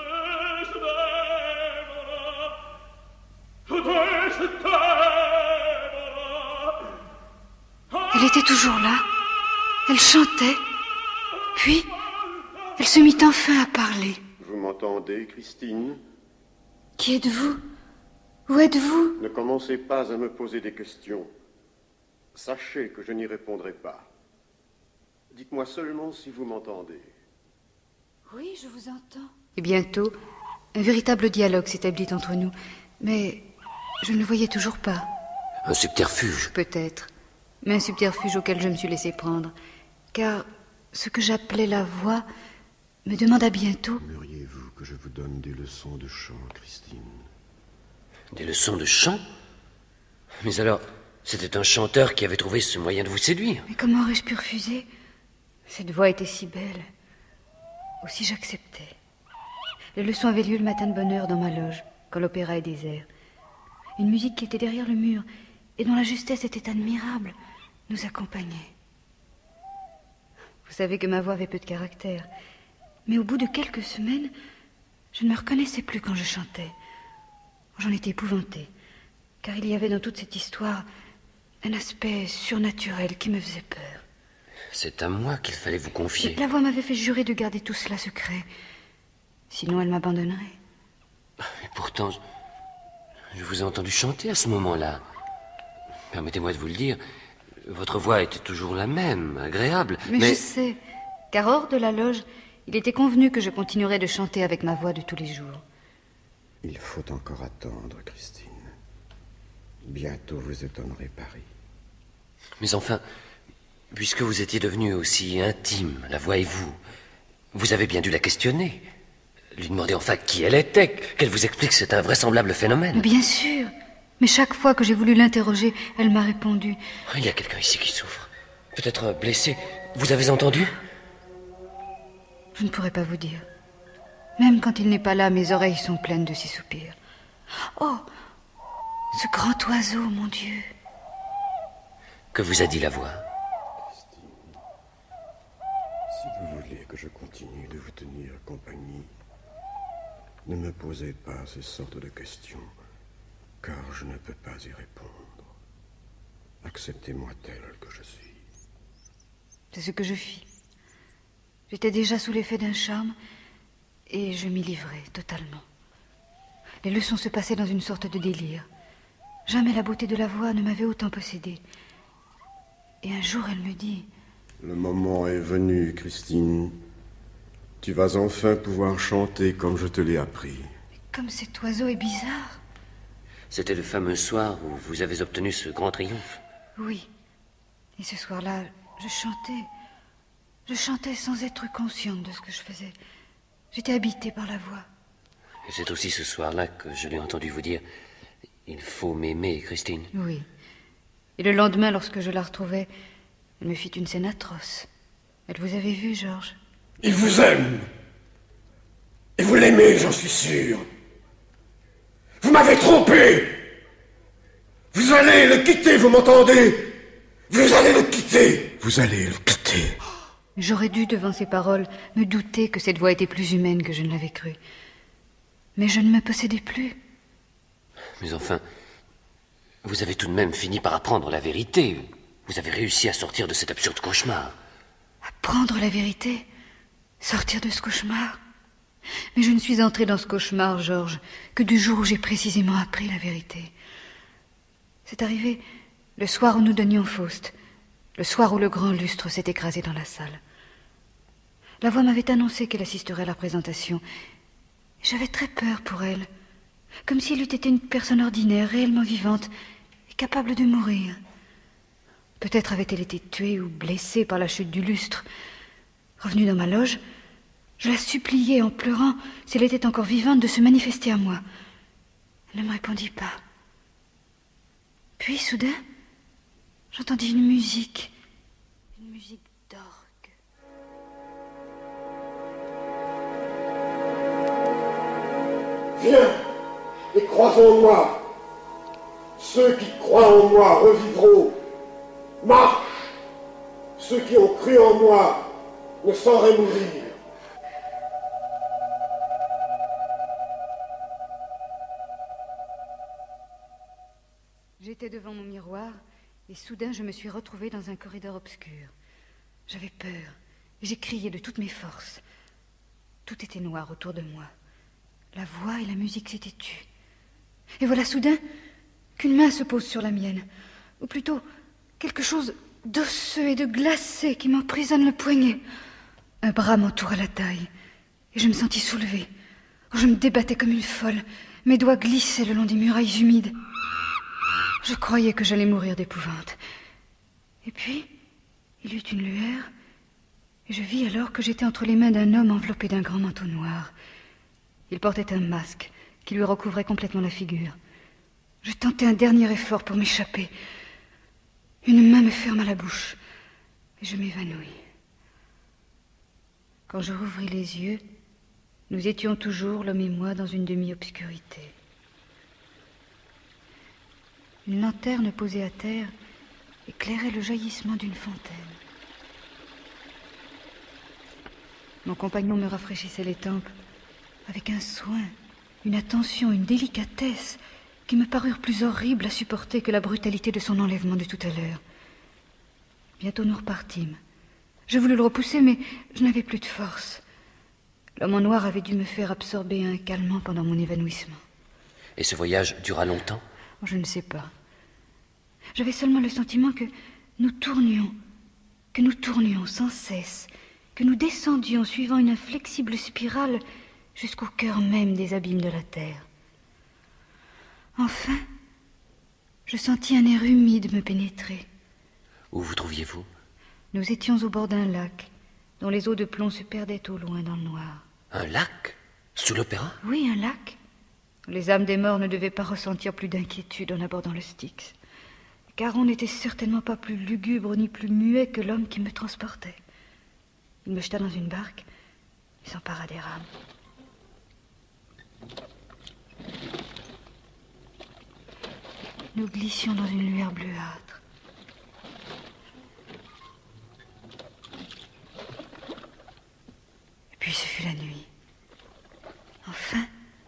Elle était toujours là. Elle chantait. Puis, elle se mit enfin à parler. Vous m'entendez, Christine? Qui êtes-vous? Où êtes-vous? Ne commencez pas à me poser des questions. Sachez que je n'y répondrai pas. Dites-moi seulement si vous m'entendez. Oui, je vous entends. Et bientôt, un véritable dialogue s'établit entre nous. Mais je ne le voyais toujours pas. Un subterfuge. Peut-être. Mais un subterfuge auquel je me suis laissé prendre. Car ce que j'appelais la voix me demanda bientôt... Aimeriez-vous que je vous donne des leçons de chant, Christine? Des leçons de chant? Mais alors, c'était un chanteur qui avait trouvé ce moyen de vous séduire. Mais comment aurais-je pu refuser? Cette voix était si belle. Aussi j'acceptais. Les leçons avaient lieu le matin de bonne heure dans ma loge, quand l'opéra est désert. Une musique qui était derrière le mur et dont la justesse était admirable nous accompagnait. Vous savez que ma voix avait peu de caractère, mais au bout de quelques semaines, je ne me reconnaissais plus quand je chantais. J'en étais épouvantée, car il y avait dans toute cette histoire un aspect surnaturel qui me faisait peur. C'est à moi qu'il fallait vous confier. La voix m'avait fait jurer de garder tout cela secret, sinon elle m'abandonnerait. Et pourtant, je, je vous ai entendu chanter à ce moment-là. Permettez-moi de vous le dire, votre voix était toujours la même, agréable. Mais, mais... je sais, car hors de la loge, il était convenu que je continuerais de chanter avec ma voix de tous les jours. Il faut encore attendre, Christine. Bientôt vous étonnerez Paris. Mais enfin, puisque vous étiez devenue aussi intime, la voix et vous, vous avez bien dû la questionner. Lui demander enfin qui elle était, qu'elle vous explique cet invraisemblable phénomène. Bien sûr. Mais chaque fois que j'ai voulu l'interroger, elle m'a répondu. Il y a quelqu'un ici qui souffre. Peut-être blessé. Vous avez entendu? Je ne pourrais pas vous dire. Même quand il n'est pas là, mes oreilles sont pleines de ses soupirs. Oh, ce grand oiseau, mon Dieu. Que vous a dit la voix? Ne me posez pas ces sortes de questions, car je ne peux pas y répondre. Acceptez-moi tel que je suis. C'est ce que je fis. J'étais déjà sous l'effet d'un charme, et je m'y livrai totalement. Les leçons se passaient dans une sorte de délire. Jamais la beauté de la voix ne m'avait autant possédée. Et un jour, elle me dit... Le moment est venu, Christine. Tu vas enfin pouvoir chanter comme je te l'ai appris. Comme cet oiseau est bizarre. C'était le fameux soir où vous avez obtenu ce grand triomphe. Oui. Et ce soir-là, je chantais. Je chantais sans être consciente de ce que je faisais. J'étais habitée par la voix. Et c'est aussi ce soir-là que je l'ai entendu vous dire « Il faut m'aimer, Christine ». Oui. Et le lendemain, lorsque je la retrouvai, elle me fit une scène atroce. Elle vous avait vu, Georges? Il vous aime. Et vous l'aimez, j'en suis sûr. Vous m'avez trompé. Vous allez le quitter, vous m'entendez? Vous allez le quitter. Vous allez le quitter. J'aurais dû, devant ces paroles, me douter que cette voix était plus humaine que je ne l'avais cru. Mais je ne me possédais plus. Mais enfin, vous avez tout de même fini par apprendre la vérité. Vous avez réussi à sortir de cet absurde cauchemar. Apprendre la vérité? Sortir de ce cauchemar? Mais je ne suis entrée dans ce cauchemar, Georges, que du jour où j'ai précisément appris la vérité. C'est arrivé le soir où nous donnions Faust, le soir où le grand lustre s'est écrasé dans la salle. La voix m'avait annoncé qu'elle assisterait à la représentation. J'avais très peur pour elle, comme si elle eût été une personne ordinaire, réellement vivante et capable de mourir. Peut-être avait-elle été tuée ou blessée par la chute du lustre. Revenue dans ma loge, je la suppliai en pleurant, si elle était encore vivante, de se manifester à moi. Elle ne me répondit pas. Puis, soudain, j'entendis une musique, une musique d'orgue. Viens et crois en moi. Ceux qui croient en moi revivront. Marche. Ceux qui ont cru en moi ne sauraient mourir. J'étais devant mon miroir et soudain je me suis retrouvée dans un corridor obscur. J'avais peur et j'ai crié de toutes mes forces. Tout était noir autour de moi. La voix et la musique s'étaient tues. Et voilà soudain qu'une main se pose sur la mienne, ou plutôt quelque chose d'osseux et de glacé qui m'emprisonne le poignet. Un bras m'entoura la taille et je me sentis soulevée. Je me débattais comme une folle. Mes doigts glissaient le long des murailles humides. Je croyais que j'allais mourir d'épouvante. Et puis, il y eut une lueur, et je vis alors que j'étais entre les mains d'un homme enveloppé d'un grand manteau noir. Il portait un masque qui lui recouvrait complètement la figure. Je tentai un dernier effort pour m'échapper. Une main me ferma la bouche, et je m'évanouis. Quand je rouvris les yeux, nous étions toujours, l'homme et moi, dans une demi-obscurité. Une lanterne posée à terre éclairait le jaillissement d'une fontaine. Mon compagnon me rafraîchissait les tempes avec un soin, une attention, une délicatesse qui me parurent plus horribles à supporter que la brutalité de son enlèvement de tout à l'heure. Bientôt nous repartîmes. Je voulus le repousser, mais je n'avais plus de force. L'homme en noir avait dû me faire absorber un calmant pendant mon évanouissement. Et ce voyage dura longtemps? Je ne sais pas. J'avais seulement le sentiment que nous tournions, que nous tournions sans cesse, que nous descendions suivant une inflexible spirale jusqu'au cœur même des abîmes de la terre. Enfin, je sentis un air humide me pénétrer. Où vous trouviez-vous? Nous étions au bord d'un lac, dont les eaux de plomb se perdaient au loin dans le noir. Un lac? Sous l'opéra? Oui, un lac. Les âmes des morts ne devaient pas ressentir plus d'inquiétude en abordant le Styx, car on n'était certainement pas plus lugubre ni plus muet que l'homme qui me transportait. Il me jeta dans une barque et s'empara des rames. Nous glissions dans une lueur bleuâtre. Et puis ce fut la nuit. Enfin,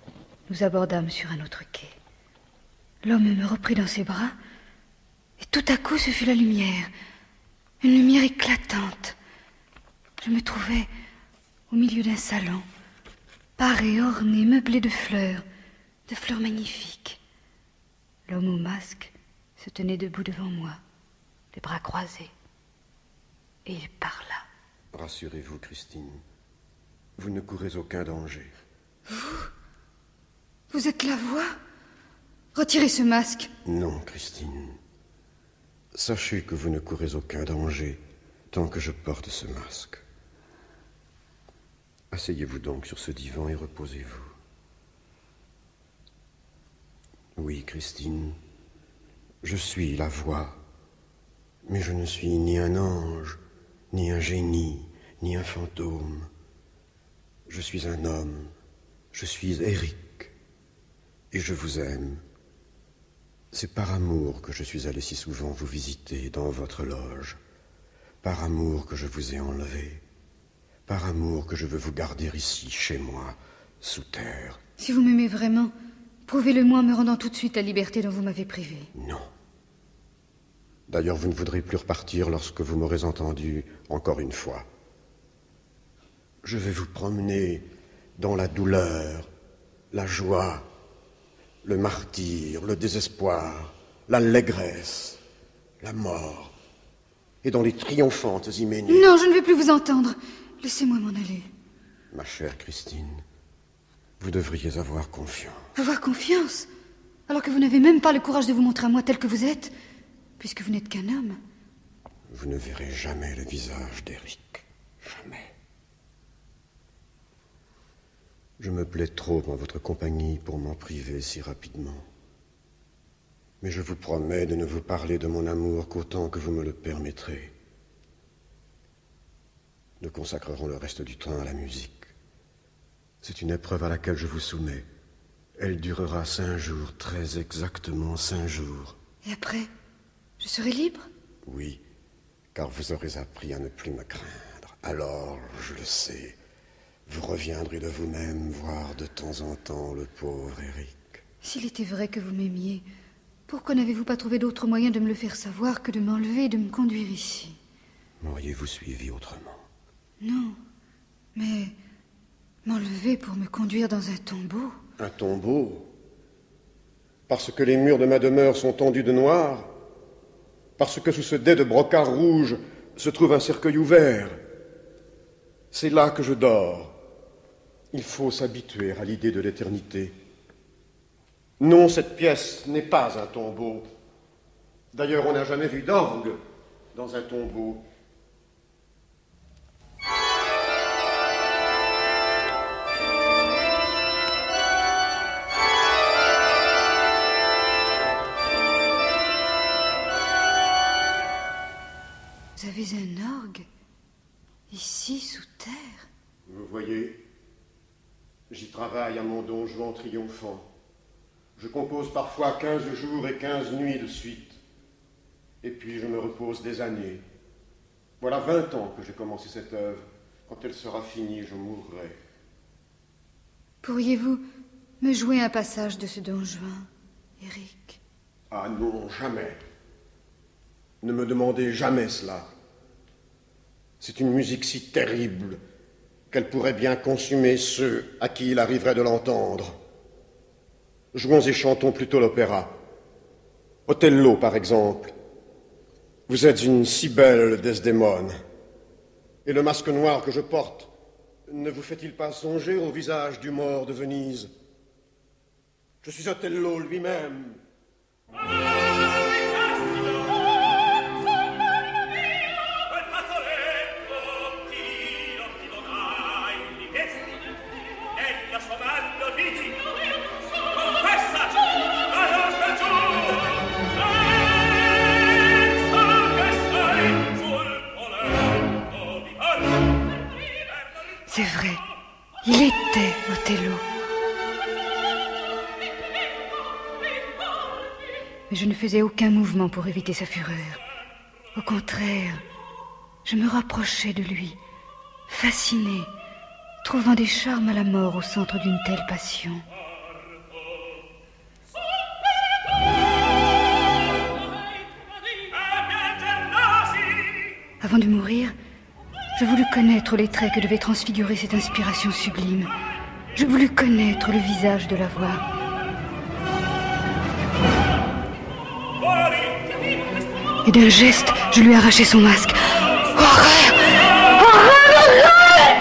Nous abordâmes sur un autre quai. L'homme me reprit dans ses bras, et tout à coup ce fut la lumière, une lumière éclatante. Je me trouvais au milieu d'un salon, paré, orné, meublé de fleurs, de fleurs magnifiques. L'homme au masque se tenait debout devant moi, les bras croisés, et il parla. Rassurez-vous, Christine, vous ne courez aucun danger. Vous Vous êtes la voix? Retirez ce masque. Non, Christine. Sachez que vous ne courez aucun danger tant que je porte ce masque. Asseyez-vous donc sur ce divan et reposez-vous. Oui, Christine, je suis la voix, mais je ne suis ni un ange, ni un génie, ni un fantôme. Je suis un homme, je suis Éric, et je vous aime. C'est par amour que je suis allé si souvent vous visiter dans votre loge, par amour que je vous ai enlevé, par amour que je veux vous garder ici, chez moi, sous terre. Si vous m'aimez vraiment, prouvez-le-moi en me rendant tout de suite la liberté dont vous m'avez privé. Non. D'ailleurs, vous ne voudrez plus repartir lorsque vous m'aurez entendu encore une fois. Je vais vous promener dans la douleur, la joie, le martyre, le désespoir, l'allégresse, la mort, et dans les triomphantes hyménées. Non, je ne vais plus vous entendre. Laissez-moi m'en aller. Ma chère Christine, vous devriez avoir confiance. Avoir confiance? Alors que vous n'avez même pas le courage de vous montrer à moi tel que vous êtes, puisque vous n'êtes qu'un homme. Vous ne verrez jamais le visage d'Éric. Jamais. Je me plais trop en votre compagnie pour m'en priver si rapidement. Mais je vous promets de ne vous parler de mon amour qu'autant que vous me le permettrez. Nous consacrerons le reste du temps à la musique. C'est une épreuve à laquelle je vous soumets. Elle durera cinq jours, très exactement cinq jours. Et après, je serai libre? Oui, car vous aurez appris à ne plus me craindre. Alors, je le sais, vous reviendrez de vous-même voir de temps en temps le pauvre Éric. S'il était vrai que vous m'aimiez, pourquoi n'avez-vous pas trouvé d'autre moyen de me le faire savoir que de m'enlever et de me conduire ici? M'auriez-vous suivi autrement? Non, mais m'enlever pour me conduire dans un tombeau? Un tombeau? Parce que les murs de ma demeure sont tendus de noir? Parce que sous ce dais de brocart rouge se trouve un cercueil ouvert? C'est là que je dors. Il faut s'habituer à l'idée de l'éternité. Non, cette pièce n'est pas un tombeau. D'ailleurs, on n'a jamais vu d'orgue dans un tombeau. Vous avez un orgue ici, sous terre? Vous voyez, j'y travaille à mon don Juan triomphant. Je compose parfois quinze jours et quinze nuits de suite. Et puis je me repose des années. Voilà vingt ans que j'ai commencé cette œuvre. Quand elle sera finie, je mourrai. Pourriez-vous me jouer un passage de ce Don Juan, Éric? Ah non, jamais. Ne me demandez jamais cela. C'est une musique si terrible qu'elle pourrait bien consumer ceux à qui il arriverait de l'entendre. Jouons et chantons plutôt l'opéra. Othello, par exemple. Vous êtes une si belle Desdémone. Et le masque noir que je porte ne vous fait-il pas songer au visage du mort de Venise? Je suis Othello lui-même. C'est vrai, il était Othello. Mais je ne faisais aucun mouvement pour éviter sa fureur. Au contraire, je me rapprochais de lui, fascinée, trouvant des charmes à la mort au centre d'une telle passion. Avant de mourir, je voulus connaître les traits que devait transfigurer cette inspiration sublime. Je voulus connaître le visage de la voix. Et d'un geste, je lui arrachai son masque. Horreur! Horreur! Horreur!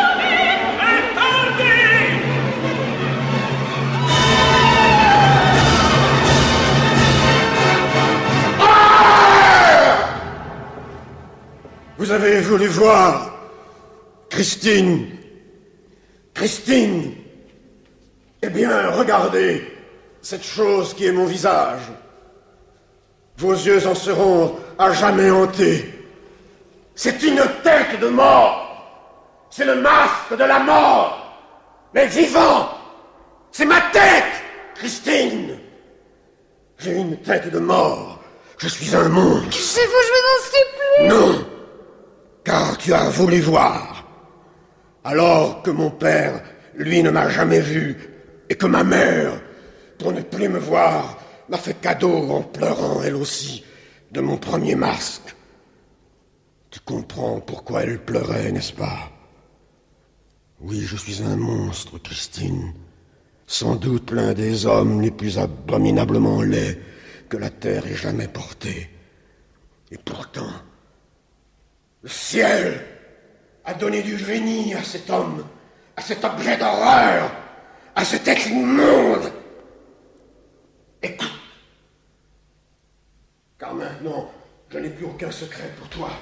Vous avez voulu voir Christine. Christine. Eh bien, regardez cette chose qui est mon visage. Vos yeux en seront à jamais hantés. C'est une tête de mort. C'est le masque de la mort. Mais vivant. C'est ma tête, Christine. J'ai une tête de mort. Je suis un monstre. C'est vous, je vous en supplie. Non. Car tu as voulu voir, alors que mon père, lui, ne m'a jamais vu, et que ma mère, pour ne plus me voir, m'a fait cadeau en pleurant, elle aussi, de mon premier masque. Tu comprends pourquoi elle pleurait, n'est-ce pas? Oui, je suis un monstre, Christine. Sans doute l'un des hommes les plus abominablement laids que la terre ait jamais portés. Et pourtant... le ciel a donné du génie à cet homme, à cet objet d'horreur, à cet être immonde. Écoute, car maintenant, je n'ai plus aucun secret pour toi.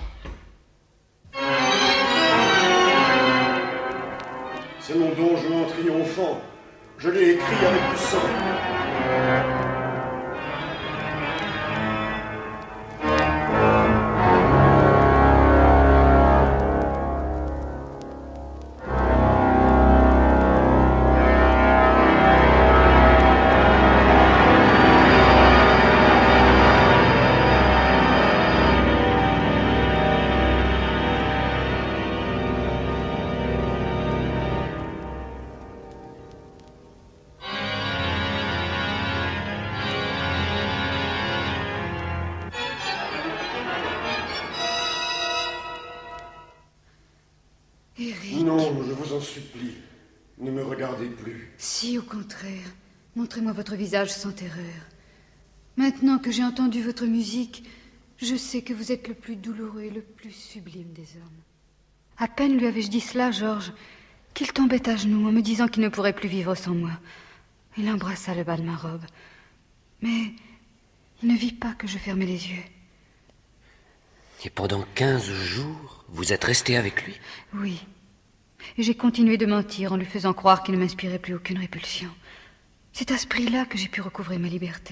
C'est mon donjon triomphant. Je l'ai écrit avec du sang. Eric. Non, je vous en supplie, ne me regardez plus. Si, au contraire. Montrez-moi votre visage sans terreur. Maintenant que j'ai entendu votre musique, je sais que vous êtes le plus douloureux et le plus sublime des hommes. À peine lui avais-je dit cela, Georges, qu'il tombait à genoux en me disant qu'il ne pourrait plus vivre sans moi. Il embrassa le bas de ma robe. Mais il ne vit pas que je fermais les yeux. Et pendant quinze jours, vous êtes resté avec lui? Oui. Et j'ai continué de mentir en lui faisant croire qu'il ne m'inspirait plus aucune répulsion. C'est à ce prix-là que j'ai pu recouvrer ma liberté.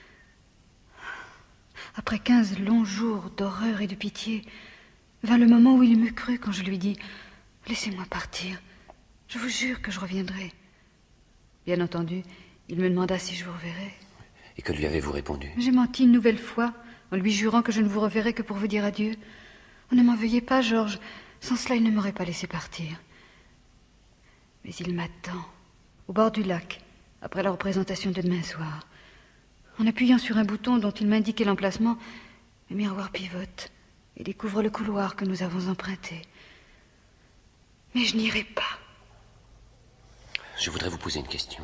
Après quinze longs jours d'horreur et de pitié, vint le moment où il me crut quand je lui dis « Laissez-moi partir. Je vous jure que je reviendrai. » Bien entendu, il me demanda si je vous reverrais. Et que lui avez-vous répondu? J'ai menti une nouvelle fois, en lui jurant que je ne vous reverrais que pour vous dire adieu. Oh, ne m'en veuillez pas, Georges. Sans cela, il ne m'aurait pas laissé partir. Mais il m'attend, au bord du lac, après la représentation de demain soir. En appuyant sur un bouton dont il m'indiquait l'emplacement, le miroir pivote et découvre le couloir que nous avons emprunté. Mais je n'irai pas. Je voudrais vous poser une question.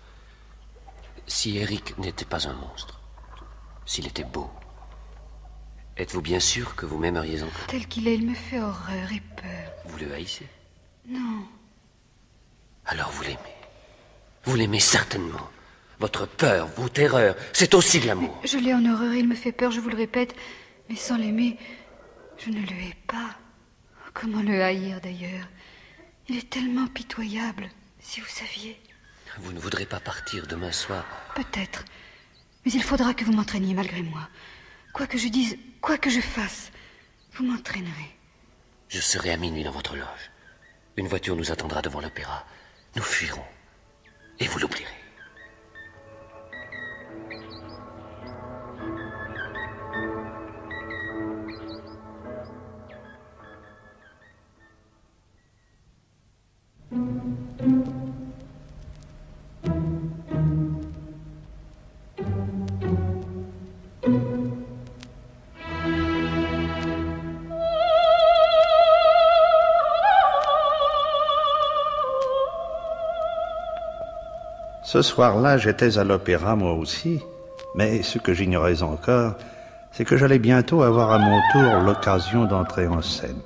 Si Eric n'était pas un monstre, s'il était beau, êtes-vous bien sûr que vous m'aimeriez encore? Tel qu'il est, il me fait horreur et peur. Vous le haïssez? Non. Alors vous l'aimez. Vous l'aimez certainement. Votre peur, vos terreurs, c'est aussi de l'amour. Je l'ai en horreur et il me fait peur, je vous le répète. Mais sans l'aimer, je ne le hais pas. Comment le haïr d'ailleurs? Il est tellement pitoyable, si vous saviez. Vous ne voudrez pas partir demain soir? Peut-être. Mais il faudra que vous m'entraîniez malgré moi. Quoi que je dise, quoi que je fasse, vous m'entraînerez. Je serai à minuit dans votre loge. Une voiture nous attendra devant l'opéra. Nous fuirons. Et vous l'oublierez. Ce soir-là, j'étais à l'opéra, moi aussi, mais ce que j'ignorais encore, c'est que j'allais bientôt avoir à mon tour l'occasion d'entrer en scène.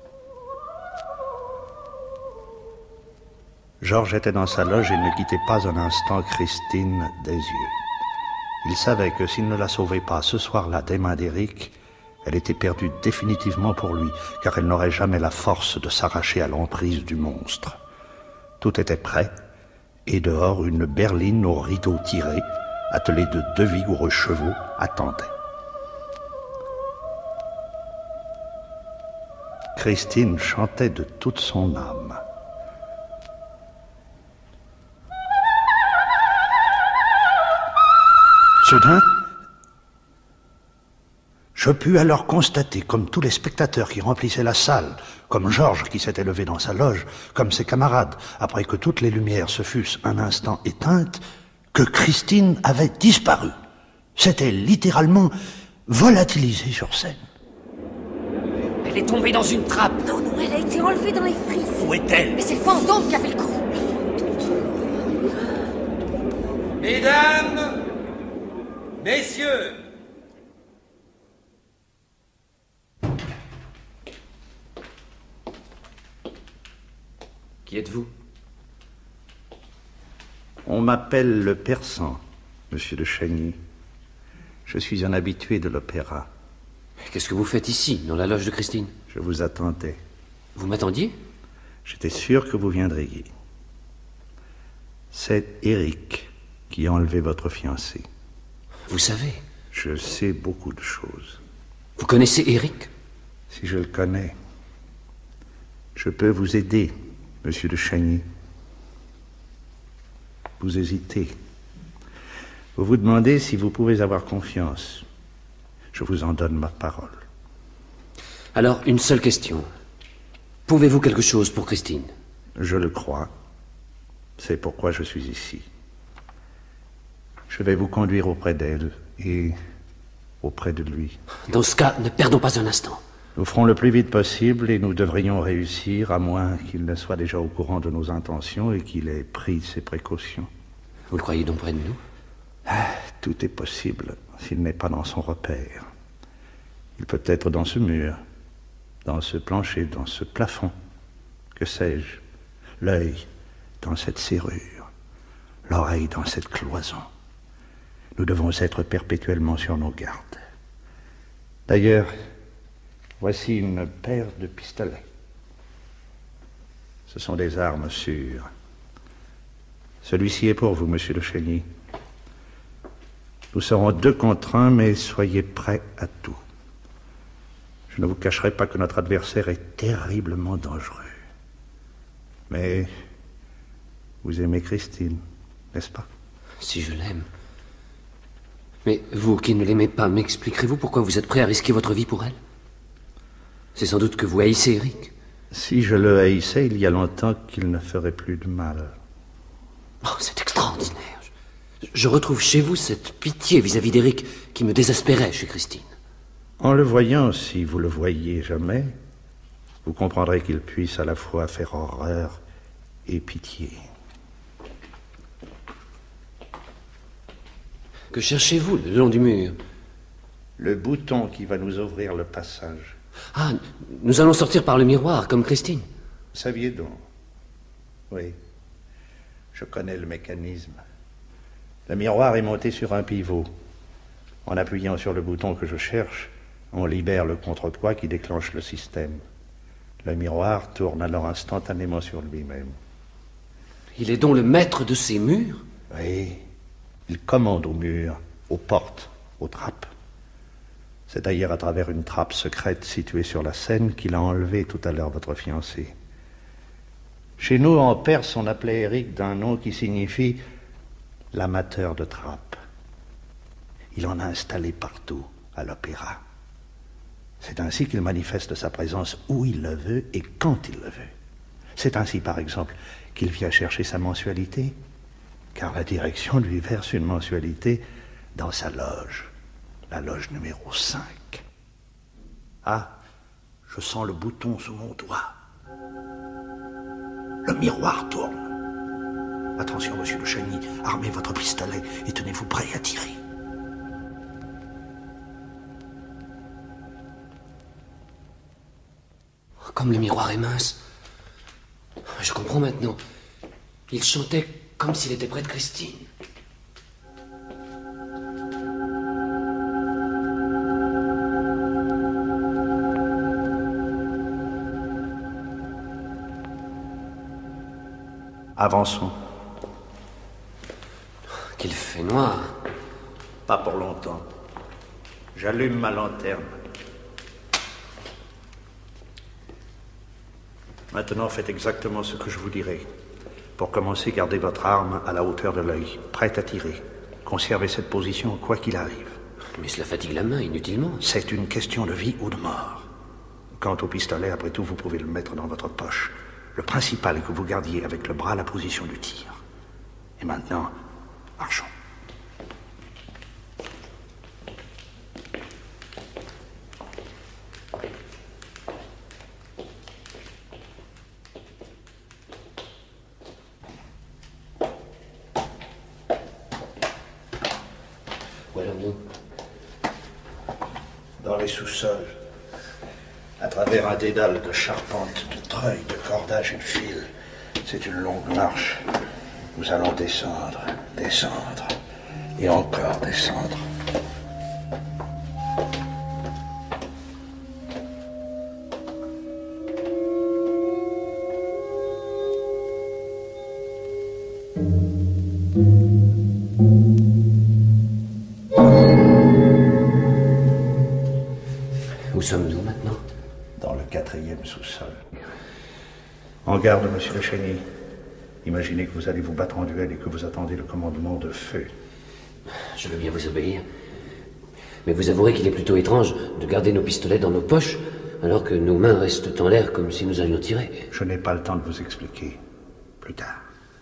Georges était dans sa loge et ne quittait pas un instant Christine des yeux. Il savait que s'il ne la sauvait pas ce soir-là des mains d'Éric, elle était perdue définitivement pour lui, car elle n'aurait jamais la force de s'arracher à l'emprise du monstre. Tout était prêt, et dehors, une berline aux rideaux tirés, attelée de deux vigoureux chevaux, attendait. Christine chantait de toute son âme. Soudain, je pus alors constater, comme tous les spectateurs qui remplissaient la salle, comme Georges qui s'était levé dans sa loge, comme ses camarades, après que toutes les lumières se fussent un instant éteintes, que Christine avait disparu. C'était littéralement volatilisé sur scène. Elle est tombée dans une trappe. Non, non, elle a été enlevée dans les frises. Où est-elle? Mais c'est le fantôme qui a fait le coup. Mesdames, messieurs, qui êtes-vous? On m'appelle le Persan, monsieur de Chagny. Je suis un habitué de l'opéra. Qu'est-ce que vous faites ici, dans la loge de Christine? Je vous attendais. Vous m'attendiez? J'étais sûr que vous viendriez. C'est Éric qui a enlevé votre fiancé. Vous savez? Je sais beaucoup de choses. Vous connaissez Éric? Si je le connais, je peux vous aider, monsieur de Chagny. Vous hésitez. Vous vous demandez si vous pouvez avoir confiance. Je vous en donne ma parole. Alors, une seule question. Pouvez-vous quelque chose pour Christine? Je le crois. C'est pourquoi je suis ici. Je vais vous conduire auprès d'elle et auprès de lui. Dans ce cas, ne perdons pas un instant. Nous ferons le plus vite possible et nous devrions réussir, à moins qu'il ne soit déjà au courant de nos intentions et qu'il ait pris ses précautions. Vous le croyez donc près de nous? Ah, tout est possible s'il n'est pas dans son repère. Il peut être dans ce mur, dans ce plancher, dans ce plafond. Que sais-je? L'œil dans cette serrure, l'oreille dans cette cloison. Nous devons être perpétuellement sur nos gardes. D'ailleurs, voici une paire de pistolets. Ce sont des armes sûres. Celui-ci est pour vous, monsieur de Chagny. Nous serons deux contre un, mais soyez prêts à tout. Je ne vous cacherai pas que notre adversaire est terriblement dangereux. Mais vous aimez Christine, n'est-ce pas? Si je l'aime. Mais vous qui ne l'aimez pas, m'expliquerez-vous pourquoi vous êtes prêt à risquer votre vie pour elle? C'est sans doute que vous haïssez Éric. Si je le haïssais, il y a longtemps qu'il ne ferait plus de mal. Oh, c'est extraordinaire. Je, je retrouve chez vous cette pitié vis-à-vis d'Éric qui me désespérait chez Christine. En le voyant, si vous le voyiez jamais, vous comprendrez qu'il puisse à la fois faire horreur et pitié. Que cherchez-vous le long du mur? Le bouton qui va nous ouvrir le passage. Ah, nous allons sortir par le miroir, comme Christine. Saviez donc? Oui, je connais le mécanisme. Le miroir est monté sur un pivot. En appuyant sur le bouton que je cherche, on libère le contrepoids qui déclenche le système. Le miroir tourne alors instantanément sur lui-même. Il est donc le maître de ces murs? Oui, il commande aux murs, aux portes, aux trappes. C'est d'ailleurs à travers une trappe secrète située sur la scène qu'il a enlevé tout à l'heure votre fiancé. Chez nous, en Perse, on appelait Éric d'un nom qui signifie l'amateur de trappe. Il en a installé partout, à l'opéra. C'est ainsi qu'il manifeste sa présence où il le veut et quand il le veut. C'est ainsi, par exemple, qu'il vient chercher sa mensualité, car la direction lui verse une mensualité dans sa loge, la loge numéro cinq. Ah, je sens le bouton sous mon doigt. Le miroir tourne. Attention, monsieur le Chagny, armez votre pistolet et tenez-vous prêt à tirer. Comme le miroir est mince. Je comprends maintenant. Il chantait comme s'il était près de Christine. Avançons. Qu'il fait noir. Pas pour longtemps. J'allume ma lanterne. Maintenant, faites exactement ce que je vous dirai. Pour commencer, gardez votre arme à la hauteur de l'œil, prête à tirer. Conservez cette position quoi qu'il arrive. Mais cela fatigue la main inutilement. C'est une question de vie ou de mort. Quant au pistolet, après tout, vous pouvez le mettre dans votre poche. Le principal est que vous gardiez avec le bras la position du tir. Et maintenant, marchons. Où allons-nous? Dans les sous-sols. À travers un dédale de charpente, de treuil, de cordage et de fil. C'est une longue marche. Nous allons descendre, descendre, et encore descendre. Où sommes-nous maintenant? Dans le quatrième sous-sol. En garde, monsieur le Chagny. Imaginez que vous allez vous battre en duel et que vous attendez le commandement de feu. Je veux bien vous obéir. Mais vous avouerez qu'il est plutôt étrange de garder nos pistolets dans nos poches, alors que nos mains restent en l'air comme si nous allions tirer. Je n'ai pas le temps de vous expliquer. Plus tard.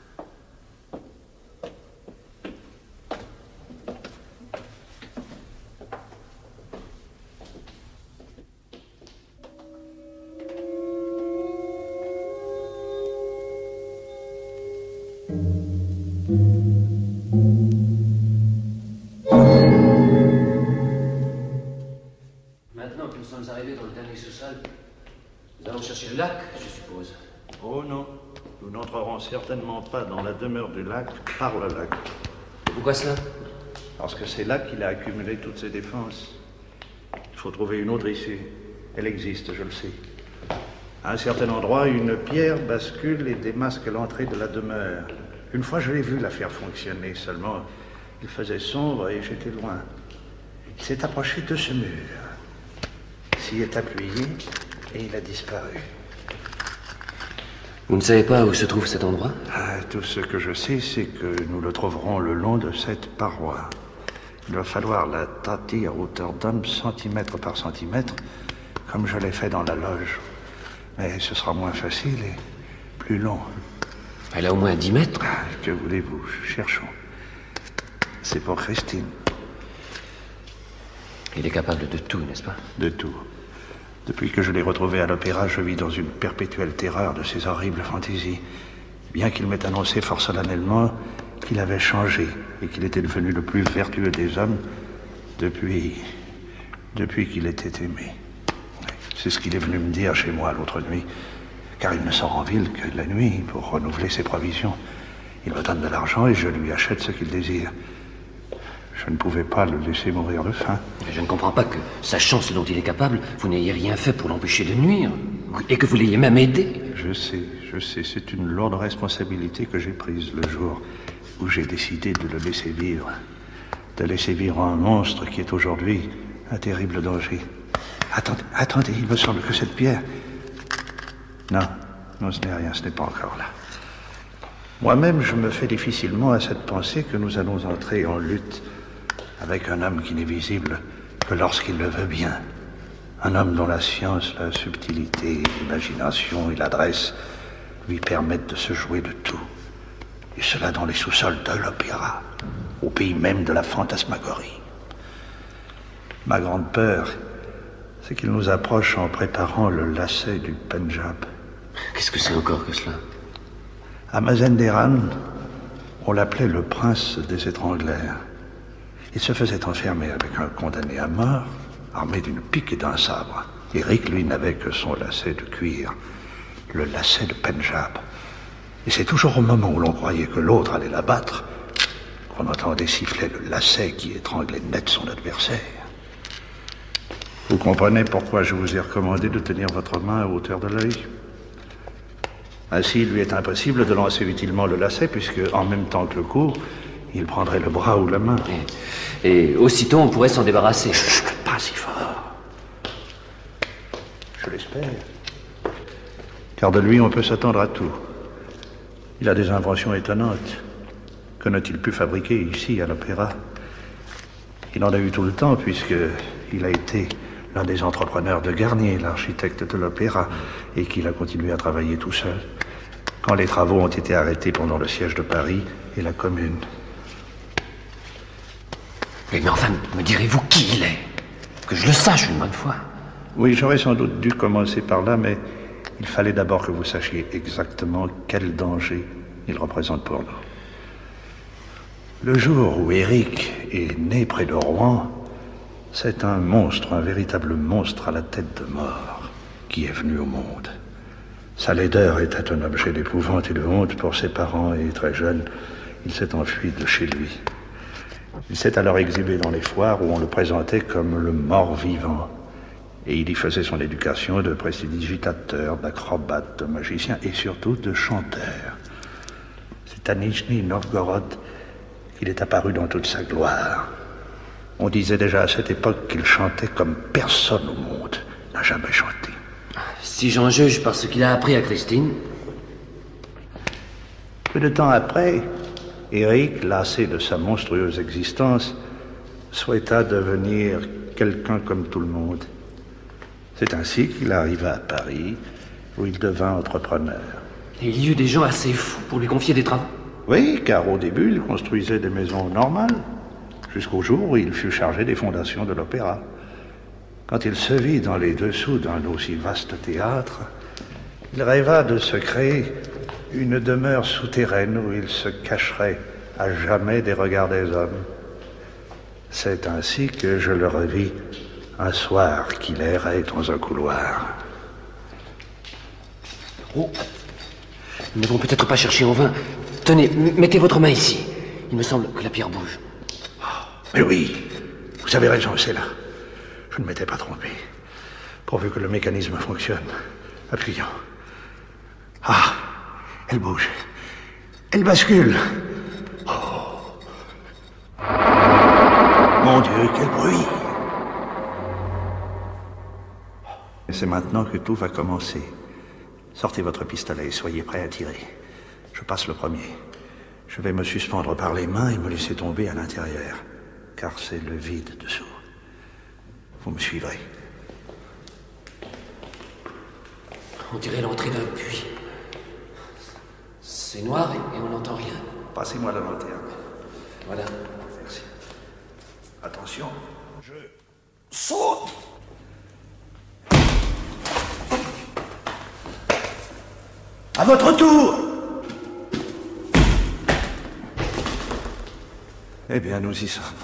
Maintenant que nous sommes arrivés dans le dernier sous-sol, nous allons chercher le lac, je suppose. Oh non, nous n'entrerons certainement pas dans la demeure du lac par le lac. Pourquoi cela? Parce que c'est là qu'il a accumulé toutes ses défenses. Il faut trouver une autre issue. Elle existe, je le sais. À un certain endroit, une pierre bascule et démasque l'entrée de la demeure. Une fois, je l'ai vu la faire fonctionner, seulement il faisait sombre et j'étais loin. Il s'est approché de ce mur, s'y est appuyé et il a disparu. Vous ne savez pas où se trouve cet endroit? Ah, tout ce que je sais, c'est que nous le trouverons le long de cette paroi. Il va falloir la tâter à hauteur d'homme, centimètre par centimètre, comme je l'ai fait dans la loge. Mais ce sera moins facile et plus long. Elle a au moins dix mètres. Ah, que voulez-vous? Cherchons. C'est pour Christine. Il est capable de tout, n'est-ce pas? De tout. Depuis que je l'ai retrouvé à l'opéra, je vis dans une perpétuelle terreur de ces horribles fantaisies. Bien qu'il m'ait annoncé fort solennellement qu'il avait changé et qu'il était devenu le plus vertueux des hommes depuis... depuis qu'il était aimé. C'est ce qu'il est venu me dire chez moi l'autre nuit, car il ne sort en ville que la nuit pour renouveler ses provisions. Il me donne de l'argent et je lui achète ce qu'il désire. Je ne pouvais pas le laisser mourir de faim. Je ne comprends pas que, sachant ce dont il est capable, vous n'ayez rien fait pour l'empêcher de nuire, et que vous l'ayez même aidé. Je sais, je sais, c'est une lourde responsabilité que j'ai prise le jour où j'ai décidé de le laisser vivre. De laisser vivre un monstre qui est aujourd'hui un terrible danger. Attendez, attendez, il me semble que cette pierre... Non, non, ce n'est rien, ce n'est pas encore là. Moi-même, je me fais difficilement à cette pensée que nous allons entrer en lutte avec un homme qui n'est visible que lorsqu'il le veut bien. Un homme dont la science, la subtilité, l'imagination et l'adresse lui permettent de se jouer de tout. Et cela dans les sous-sols de l'opéra, au pays même de la fantasmagorie. Ma grande peur, c'est qu'il nous approche en préparant le lacet du Pendjab. Qu'est-ce que c'est encore que cela? À Mazanderan, On l'appelait le prince des étrangleurs. Il se faisait enfermer avec un condamné à mort, armé d'une pique et d'un sabre. Eric, lui, n'avait que son lacet de cuir, le lacet de Pendjab. Et c'est toujours au moment où l'on croyait que l'autre allait l'abattre qu'on entendait siffler le lacet qui étranglait net son adversaire. Vous comprenez pourquoi je vous ai recommandé de tenir votre main à hauteur de l'œil? Ainsi, il lui est impossible de lancer utilement le lacet, puisque, en même temps que le coup, il prendrait le bras ou la main. Et, et aussitôt, on pourrait s'en débarrasser. Chut, pas si fort. Je l'espère. Car de lui, on peut s'attendre à tout. Il a des inventions étonnantes. Que n'a-t-il pu fabriquer ici, à l'Opéra? Il en a eu tout le temps, puisqu'il a été l'un des entrepreneurs de Garnier, l'architecte de l'Opéra, et qu'il a continué à travailler tout seul, quand les travaux ont été arrêtés pendant le siège de Paris et la Commune. Mais enfin, me direz-vous qui il est? Que je le sache une bonne fois. Oui, j'aurais sans doute dû commencer par là, mais il fallait d'abord que vous sachiez exactement quel danger il représente pour nous. Le jour où Eric est né près de Rouen, c'est un monstre, un véritable monstre à la tête de mort qui est venu au monde. Sa laideur était un objet d'épouvante et de honte pour ses parents, et très jeune, il s'est enfui de chez lui. Il s'est alors exhibé dans les foires où on le présentait comme le mort vivant, et il y faisait son éducation de prestidigitateur, d'acrobate, de magicien et surtout de chanteur. C'est à Nijni Novgorod qu'il est apparu dans toute sa gloire. On disait déjà à cette époque qu'il chantait comme personne au monde n'a jamais chanté. Si j'en juge par ce qu'il a appris à Christine. Peu de temps après, Eric, lassé de sa monstrueuse existence, souhaita devenir quelqu'un comme tout le monde. C'est ainsi qu'il arriva à Paris, où il devint entrepreneur. Et il y eut des gens assez fous pour lui confier des travaux? Oui, car au début, il construisait des maisons normales, jusqu'au jour où il fut chargé des fondations de l'opéra. Quand il se vit dans les dessous d'un aussi vaste théâtre, il rêva de se créer une demeure souterraine où il se cacherait à jamais des regards des hommes. C'est ainsi que je le revis un soir qu'il errait dans un couloir. Oh, nous n'avons peut-être pas cherché en vain. Tenez, mettez votre main ici. Il me semble que la pierre bouge. Mais oui, vous avez raison, c'est là. Je ne m'étais pas trompé. Pourvu que le mécanisme fonctionne. Appuyons. Ah, elle bouge. Elle bascule. Oh. Mon Dieu, quel bruit! Et c'est maintenant que tout va commencer. Sortez votre pistolet et soyez prêts à tirer. Je passe le premier. Je vais me suspendre par les mains et me laisser tomber à l'intérieur, car c'est le vide dessous. Vous me suivrez. On dirait l'entrée d'un puits. C'est noir et, et on n'entend rien. Passez-moi la lanterne. Voilà. Merci. Attention, je saute. À votre tour. Eh bien, nous y sommes.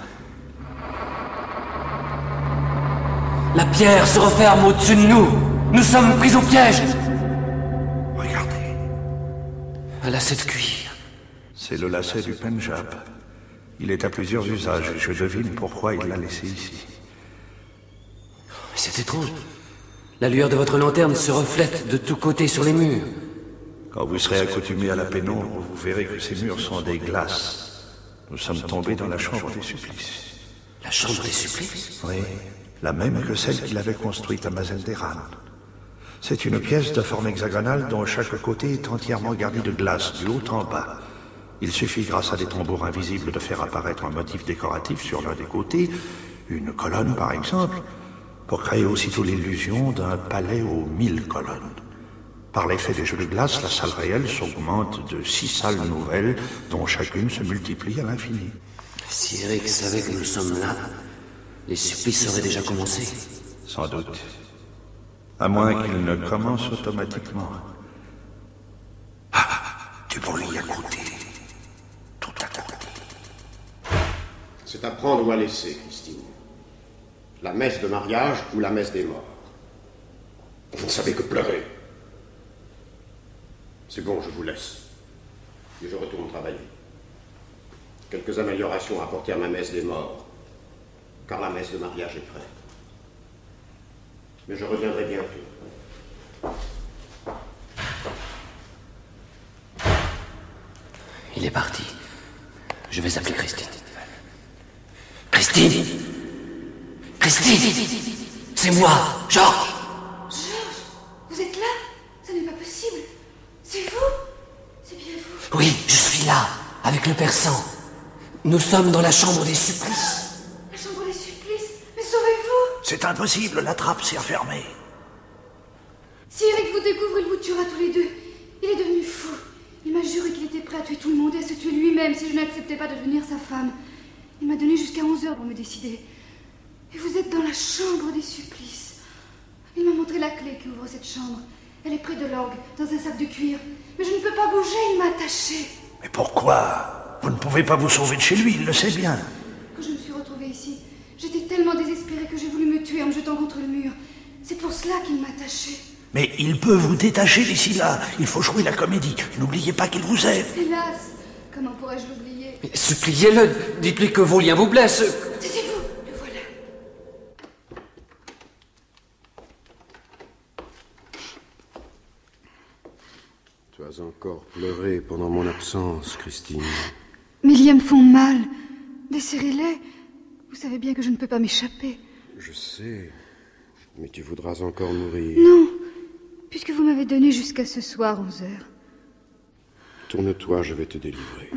La pierre se referme au-dessus de nous. Nous sommes pris au piège. Regardez. Un lacet de cuir. C'est le lacet du Pendjab. Il est à plusieurs usages et je devine pourquoi il l'a laissé ici. Mais c'est étrange. La lueur de votre lanterne se reflète de tous côtés sur les murs. Quand vous serez accoutumé à la pénombre, vous verrez que ces murs sont des glaces. Nous sommes tombés dans la chambre des supplices. La chambre des supplices? Oui, la même que celle qu'il avait construite à Mazenderan. C'est une pièce de forme hexagonale dont chaque côté est entièrement garni de glace, du haut en bas. Il suffit, grâce à des tambours invisibles, de faire apparaître un motif décoratif sur l'un des côtés, une colonne par exemple, pour créer aussitôt l'illusion d'un palais aux mille colonnes. Par l'effet des jeux de glace, la salle réelle s'augmente de six salles nouvelles, dont chacune se multiplie à l'infini. Si Eric savait que nous sommes là, les supplices auraient déjà commencé. Sans doute. À moins qu'ils ne commencent automatiquement. Ah, du bruit à côté. Tout C'est à prendre ou à laisser, Christine. La messe de mariage ou la messe des morts. Vous ne savez que pleurer. C'est bon, je vous laisse. Et je retourne travailler. Quelques améliorations à apporter à ma messe des morts, car la messe de mariage est prête. Mais je reviendrai bientôt. Il est parti. Je vais appeler Christine. Christine Christine C'est moi, Georges. Georges, vous êtes là? Ça n'est pas possible. C'est vous? C'est bien vous? Oui, je suis là, avec le persan. Nous sommes dans la chambre des supplices. La chambre des supplices? Mais sauvez-vous! C'est impossible, la trappe s'est refermée. Si Eric vous découvre, il vous tuera tous les deux. Il est devenu fou. Il m'a juré qu'il était prêt à tuer tout le monde et à se tuer lui-même si je n'acceptais pas de devenir sa femme. Il m'a donné jusqu'à onze heures pour me décider. Et vous êtes dans la chambre des supplices. Il m'a montré la clé qui ouvre cette chambre. Elle est près de l'orgue, dans un sac de cuir. Mais je ne peux pas bouger, il m'a attachée. Mais pourquoi? Vous ne pouvez pas vous sauver de chez lui, il le sait bien. Quand je me suis retrouvée ici, j'étais tellement désespérée que j'ai voulu me tuer en me jetant contre le mur. C'est pour cela qu'il m'a attachée. Mais il peut vous détacher d'ici là. Il faut jouer la comédie. N'oubliez pas qu'il vous aime. Hélas, comment pourrais-je l'oublier? Mais suppliez-le, dites-lui que vos liens vous blessent. Taisez-vous, le voilà. Tu as encore pleuré pendant mon absence, Christine. Mes liens me font mal. Desserrez-les. Vous savez bien que je ne peux pas m'échapper. Je sais, mais tu voudras encore mourir. Non, puisque vous m'avez donné jusqu'à ce soir, onze heures. Tourne-toi, je vais te délivrer.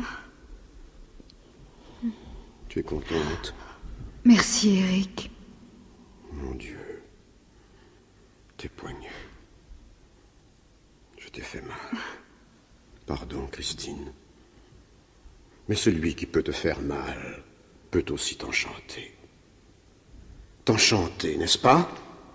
Tu es contente? Merci, Eric. Mon Dieu. Tes poignets. Je t'ai fait mal. Pardon, Christine. Mais celui qui peut te faire mal peut aussi t'enchanter. T'enchanter, n'est-ce pas?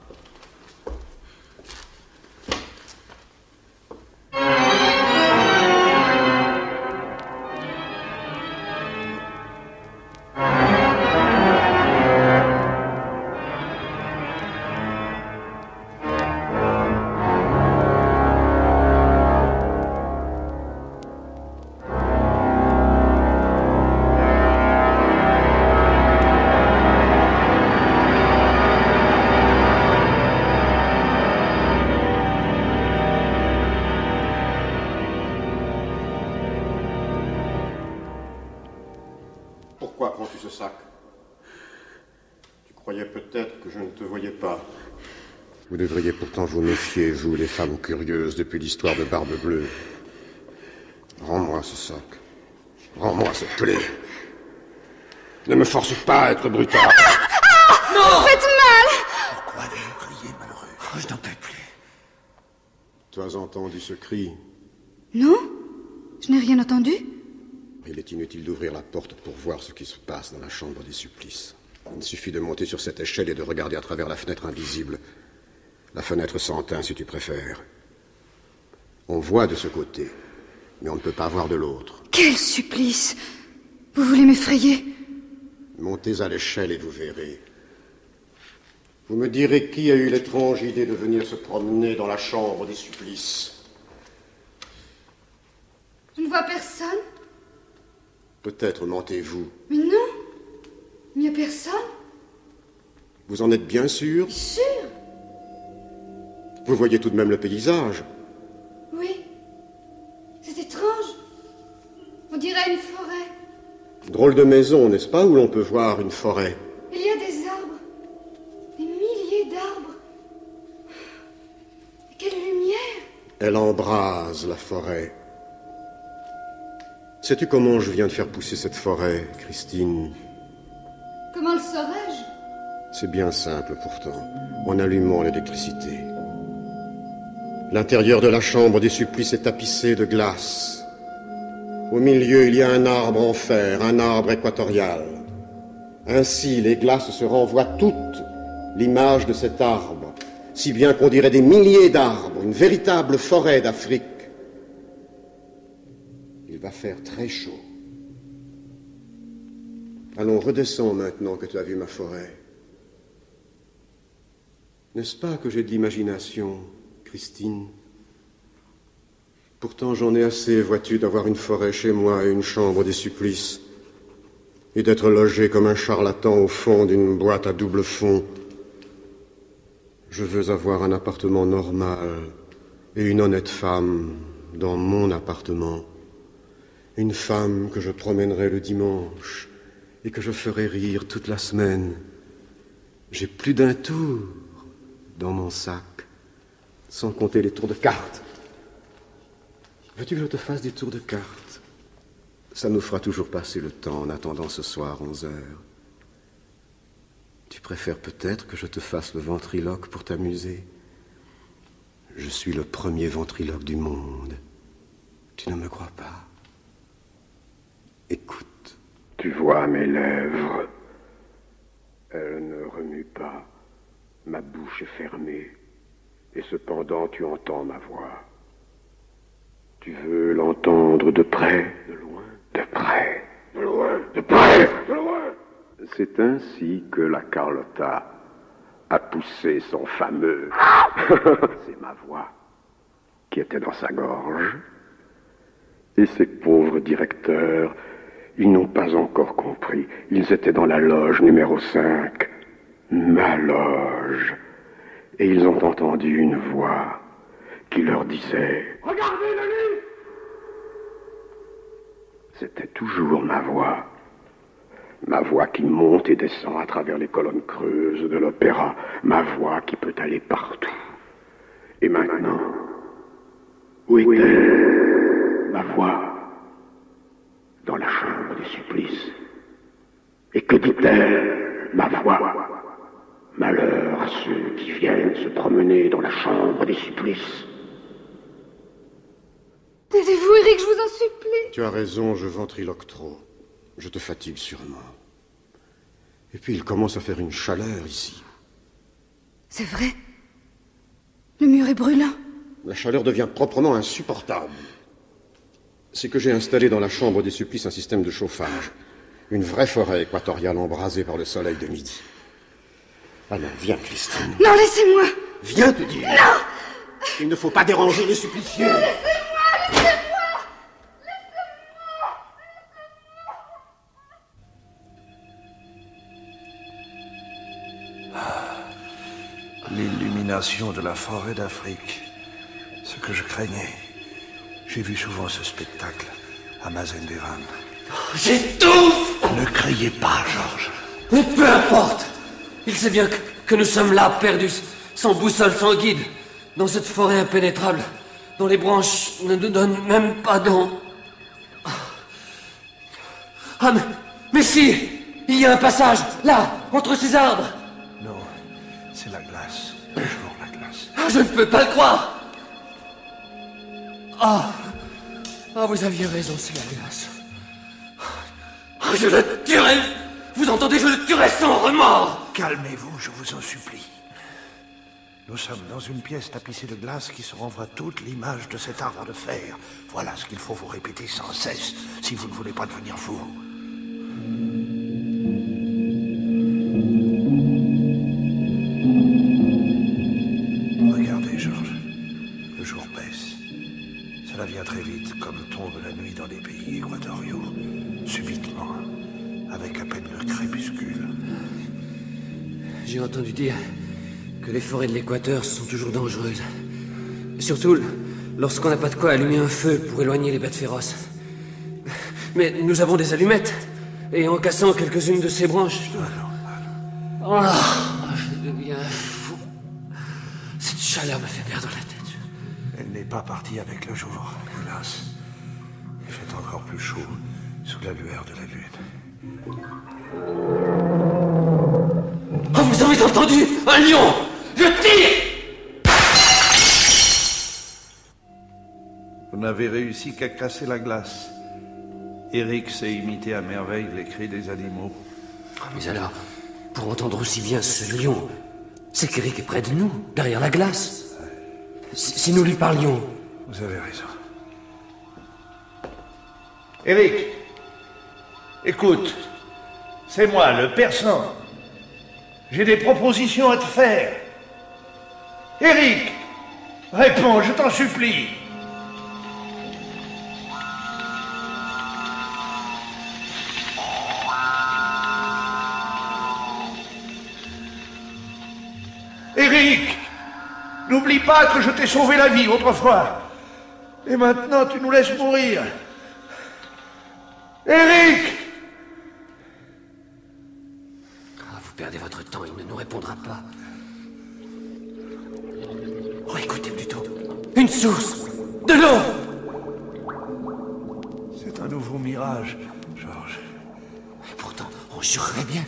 Pourquoi prends-tu ce sac? Tu croyais peut-être que je ne te voyais pas. Vous devriez pourtant vous méfier, vous, les femmes curieuses, depuis l'histoire de Barbe Bleue. Rends-moi ce sac. Rends-moi cette clé. Ne me force pas à être brutal. Non! Vous faites mal! Pourquoi avez-vous crié, malheureux? Oh, je n'en peux plus. Tu as entendu ce cri? Non? Je n'ai rien entendu. Il est inutile d'ouvrir la porte pour voir ce qui se passe dans la chambre des supplices. Il suffit de monter sur cette échelle et de regarder à travers la fenêtre invisible. La fenêtre sans teint, si tu préfères. On voit de ce côté, mais on ne peut pas voir de l'autre. Quel supplice! Vous voulez m'effrayer? Montez à l'échelle et vous verrez. Vous me direz qui a eu l'étrange idée de venir se promener dans la chambre des supplices. Je ne vois personne. Peut-être mentez-vous. Mais non! Il n'y a personne. Vous en êtes bien sûr? Sûr? Vous voyez tout de même le paysage. Oui. C'est étrange. On dirait une forêt. Drôle de maison, n'est-ce pas, où l'on peut voir une forêt? Il y a des arbres. Des milliers d'arbres. Et quelle lumière! Elle embrase la forêt. Sais-tu comment je viens de faire pousser cette forêt, Christine? Comment le saurais-je? C'est bien simple pourtant, en allumant l'électricité. L'intérieur de la chambre des supplices est tapissé de glace. Au milieu, il y a un arbre en fer, un arbre équatorial. Ainsi, les glaces se renvoient toutes l'image de cet arbre, si bien qu'on dirait des milliers d'arbres, une véritable forêt d'Afrique. Il va faire très chaud. Allons, redescends maintenant que tu as vu ma forêt. N'est-ce pas que j'ai de l'imagination, Christine? Pourtant j'en ai assez, vois-tu, d'avoir une forêt chez moi et une chambre des supplices, et d'être logé comme un charlatan au fond d'une boîte à double fond. Je veux avoir un appartement normal et une honnête femme dans mon appartement. Une femme que je promènerai le dimanche et que je ferai rire toute la semaine. J'ai plus d'un tour dans mon sac, sans compter les tours de cartes. Veux-tu que je te fasse des tours de cartes? Ça nous fera toujours passer le temps en attendant ce soir onze heures. Tu préfères peut-être que je te fasse le ventriloque pour t'amuser? Je suis le premier ventriloque du monde. Tu ne me crois pas? Écoute. Tu vois mes lèvres? Elles ne remuent pas. Ma bouche est fermée. Et cependant, tu entends ma voix. Tu veux l'entendre de près, de loin, de près, de loin, de près, de loin. C'est ainsi que la Carlotta a poussé son fameux... C'est ma voix qui était dans sa gorge. Et ces pauvres directeurs, ils n'ont pas encore compris. Ils étaient dans la loge numéro cinq. Ma loge. Et ils ont entendu une voix qui leur disait... Regardez le lit! C'était toujours ma voix. Ma voix qui monte et descend à travers les colonnes creuses de l'opéra. Ma voix qui peut aller partout. Et maintenant, où est-elle? Ma voix dans la chambre des supplices. Et que dit-elle, ma voix? Malheur à ceux qui viennent se promener dans la chambre des supplices. Taisez-vous, Eric, je vous en supplie. Tu as raison, je ventriloque trop. Je te fatigue sûrement. Et puis il commence à faire une chaleur ici. C'est vrai? Le mur est brûlant. La chaleur devient proprement insupportable. C'est que j'ai installé dans la chambre des supplices un système de chauffage. Une vraie forêt équatoriale embrasée par le soleil de midi. Alors, viens, Christine. Non, laissez-moi. Viens, te dire. Non. Il ne faut pas déranger les suppliciés. Laissez-moi, laissez-moi. L'illumination de la forêt d'Afrique. Ce que je craignais. J'ai vu souvent ce spectacle à Mazenderan. J'étouffe! Ne criez pas, Georges. Mais peu importe. Il sait bien que, que nous sommes là, perdus, sans boussole, sans guide, dans cette forêt impénétrable, dont les branches ne nous donnent même pas d'eau. Ah, mais, mais si! Il y a un passage, là, entre ces arbres! Non, c'est la glace. Toujours la glace. Ah, je ne peux pas le croire! Ah! Ah, vous aviez raison, c'est la glace. Ah, je le tuerai! Vous entendez, je le tuerai sans remords! Calmez-vous, je vous en supplie. Nous sommes dans une pièce tapissée de glace qui se renvoie toute l'image de cet arbre de fer. Voilà ce qu'il faut vous répéter sans cesse si vous ne voulez pas devenir fou. Regardez, Georges. Le jour baisse. Cela vient très vite, comme tombe la nuit dans les pays équatoriaux. Subitement, avec à peine le crépuscule. J'ai entendu dire que les forêts de l'équateur sont toujours dangereuses. Surtout lorsqu'on n'a pas de quoi allumer un feu pour éloigner les bêtes féroces. Mais nous avons des allumettes. Et en cassant quelques-unes de ces branches... Oh, je deviens fou. Cette chaleur me fait perdre la tête. Elle n'est pas partie avec le jour, hélas. Il fait encore plus chaud sous la lueur de la lune. Oh, vous avez entendu? Un lion! Je tire! Vous n'avez réussi qu'à casser la glace. Eric sait imiter à merveille les cris des animaux. Mais alors, pour entendre aussi bien ce lion, c'est qu'Eric est près de nous, derrière la glace. Si, si nous lui parlions... Vous avez raison. Eric, écoute. C'est moi, le persan. J'ai des propositions à te faire. Éric, réponds, je t'en supplie. Éric, n'oublie pas que je t'ai sauvé la vie autrefois. Et maintenant, tu nous laisses mourir. Éric! Ah, vous perdez votre temps, il ne nous répondra pas. Oh, écoutez plutôt. Une source! De l'eau! C'est un nouveau mirage, Georges. Et pourtant, on jurerait bien.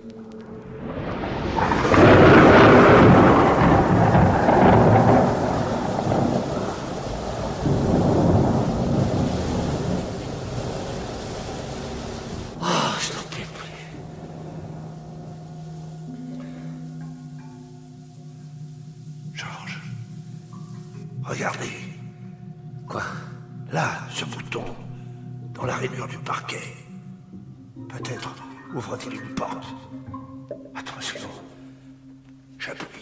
Regardez. Quoi? Là, ce bouton, dans la rainure du parquet. Peut-être ouvre-t-il une porte. Attention. J'appuie.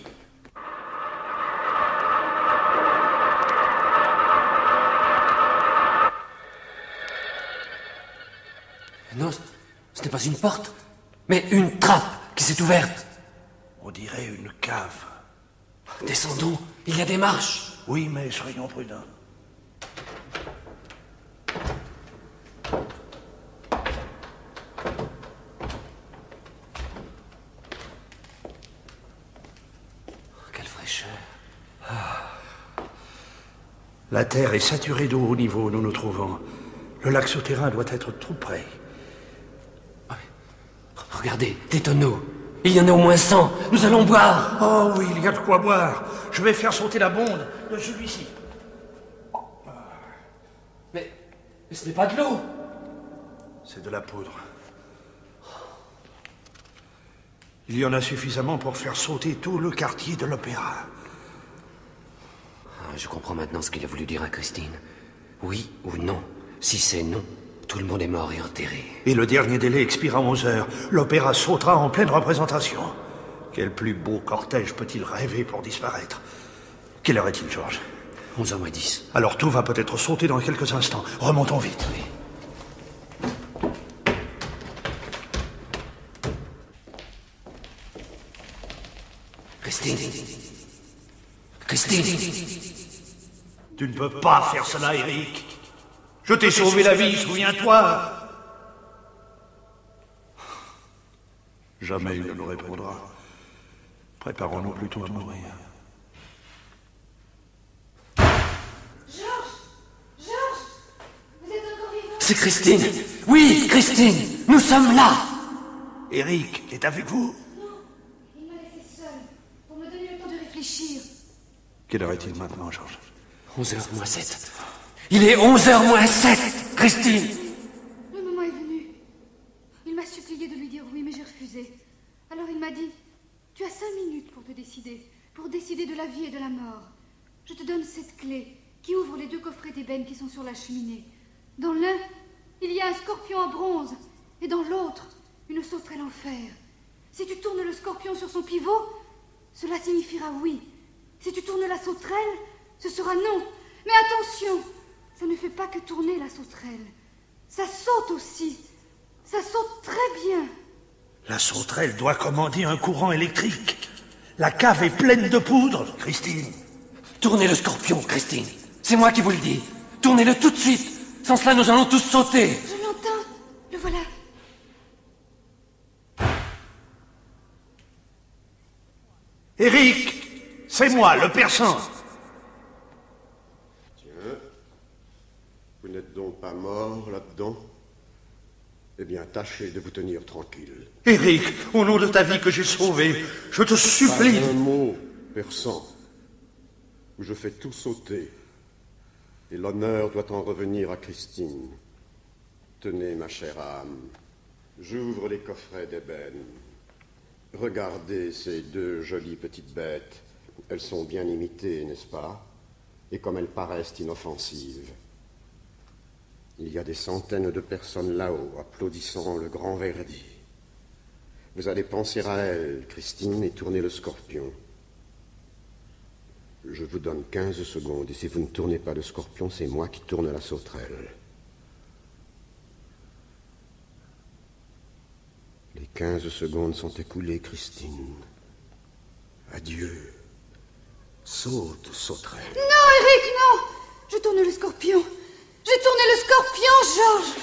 Non, ce n'est pas une porte, mais une trappe qui s'est ouverte. On dirait une cave. Descendons, il y a des marches. Oui, mais soyons prudents. Quelle fraîcheur. La terre est saturée d'eau au niveau où nous nous trouvons. Le lac souterrain doit être tout près. Regardez, des tonneaux. Il y en a au moins cent. Nous allons boire. Oh oui, il y a de quoi boire. Je vais faire sauter la bonde de celui-ci. Mais, mais ce n'est pas de l'eau. C'est de la poudre. Il y en a suffisamment pour faire sauter tout le quartier de l'Opéra. Ah, je comprends maintenant ce qu'il a voulu dire à Christine. Oui ou non. Si c'est non, tout le monde est mort et enterré. Et le dernier délai expire à onze heures. L'Opéra sautera en pleine représentation. Quel plus beau cortège peut-il rêver pour disparaître? Quelle heure est-il, Georges? onze heures moins dix. Alors tout va peut-être sauter dans quelques instants. Remontons vite. Oui. Christine. Christine. Tu ne peux pas faire cela, Éric. Je t'ai sauvé la vie, souviens-toi. Jamais il ne nous répondra. Préparons-nous plutôt à mourir. Georges! Georges! Vous êtes encore vivant? C'est Christine. Oui, Christine. Nous sommes là. Éric est avec vous? Non, il m'a laissé seul pour me donner le temps de réfléchir. Quelle heure est-il maintenant, Georges? onze heures moins sept. Il est onze heures moins sept, Christine. Le moment est venu. Il m'a supplié de lui dire oui, mais j'ai refusé. Alors il m'a dit, tu as cinq minutes pour te décider, pour décider de la vie et de la mort. Je te donne cette clé qui ouvre les deux coffrets d'ébène qui sont sur la cheminée. Dans l'un, il y a un scorpion en bronze, et dans l'autre, une sauterelle en fer. Si tu tournes le scorpion sur son pivot, cela signifiera oui. Si tu tournes la sauterelle, ce sera non. Mais attention, ça ne fait pas que tourner la sauterelle. Ça saute aussi. Ça saute très bien. La sauterelle doit commander un courant électrique. La cave est pleine de poudre, Christine. Tournez le scorpion, Christine. C'est moi qui vous le dis. Tournez-le tout de suite. Sans cela, nous allons tous sauter. Je l'entends. Le voilà. Éric, c'est moi, le persan. Tiens, vous n'êtes donc pas mort là-dedans? Eh bien, tâchez de vous tenir tranquille. Éric, au nom de ta vie que j'ai sauvée, je te supplie. Pas un mot, persan, où je fais tout sauter. Et l'honneur doit en revenir à Christine. Tenez, ma chère âme, j'ouvre les coffrets d'ébène. Regardez ces deux jolies petites bêtes. Elles sont bien imitées, n'est-ce pas? Et comme elles paraissent inoffensives. Il y a des centaines de personnes là-haut, applaudissant le grand Verdi. Vous allez penser à elle, Christine, et tourner le scorpion. Je vous donne quinze secondes, et si vous ne tournez pas le scorpion, c'est moi qui tourne la sauterelle. Les quinze secondes sont écoulées, Christine. Adieu. Saute, sauterelle. Non, Eric, non! Je tourne le scorpion. J'ai tourné le scorpion, Georges.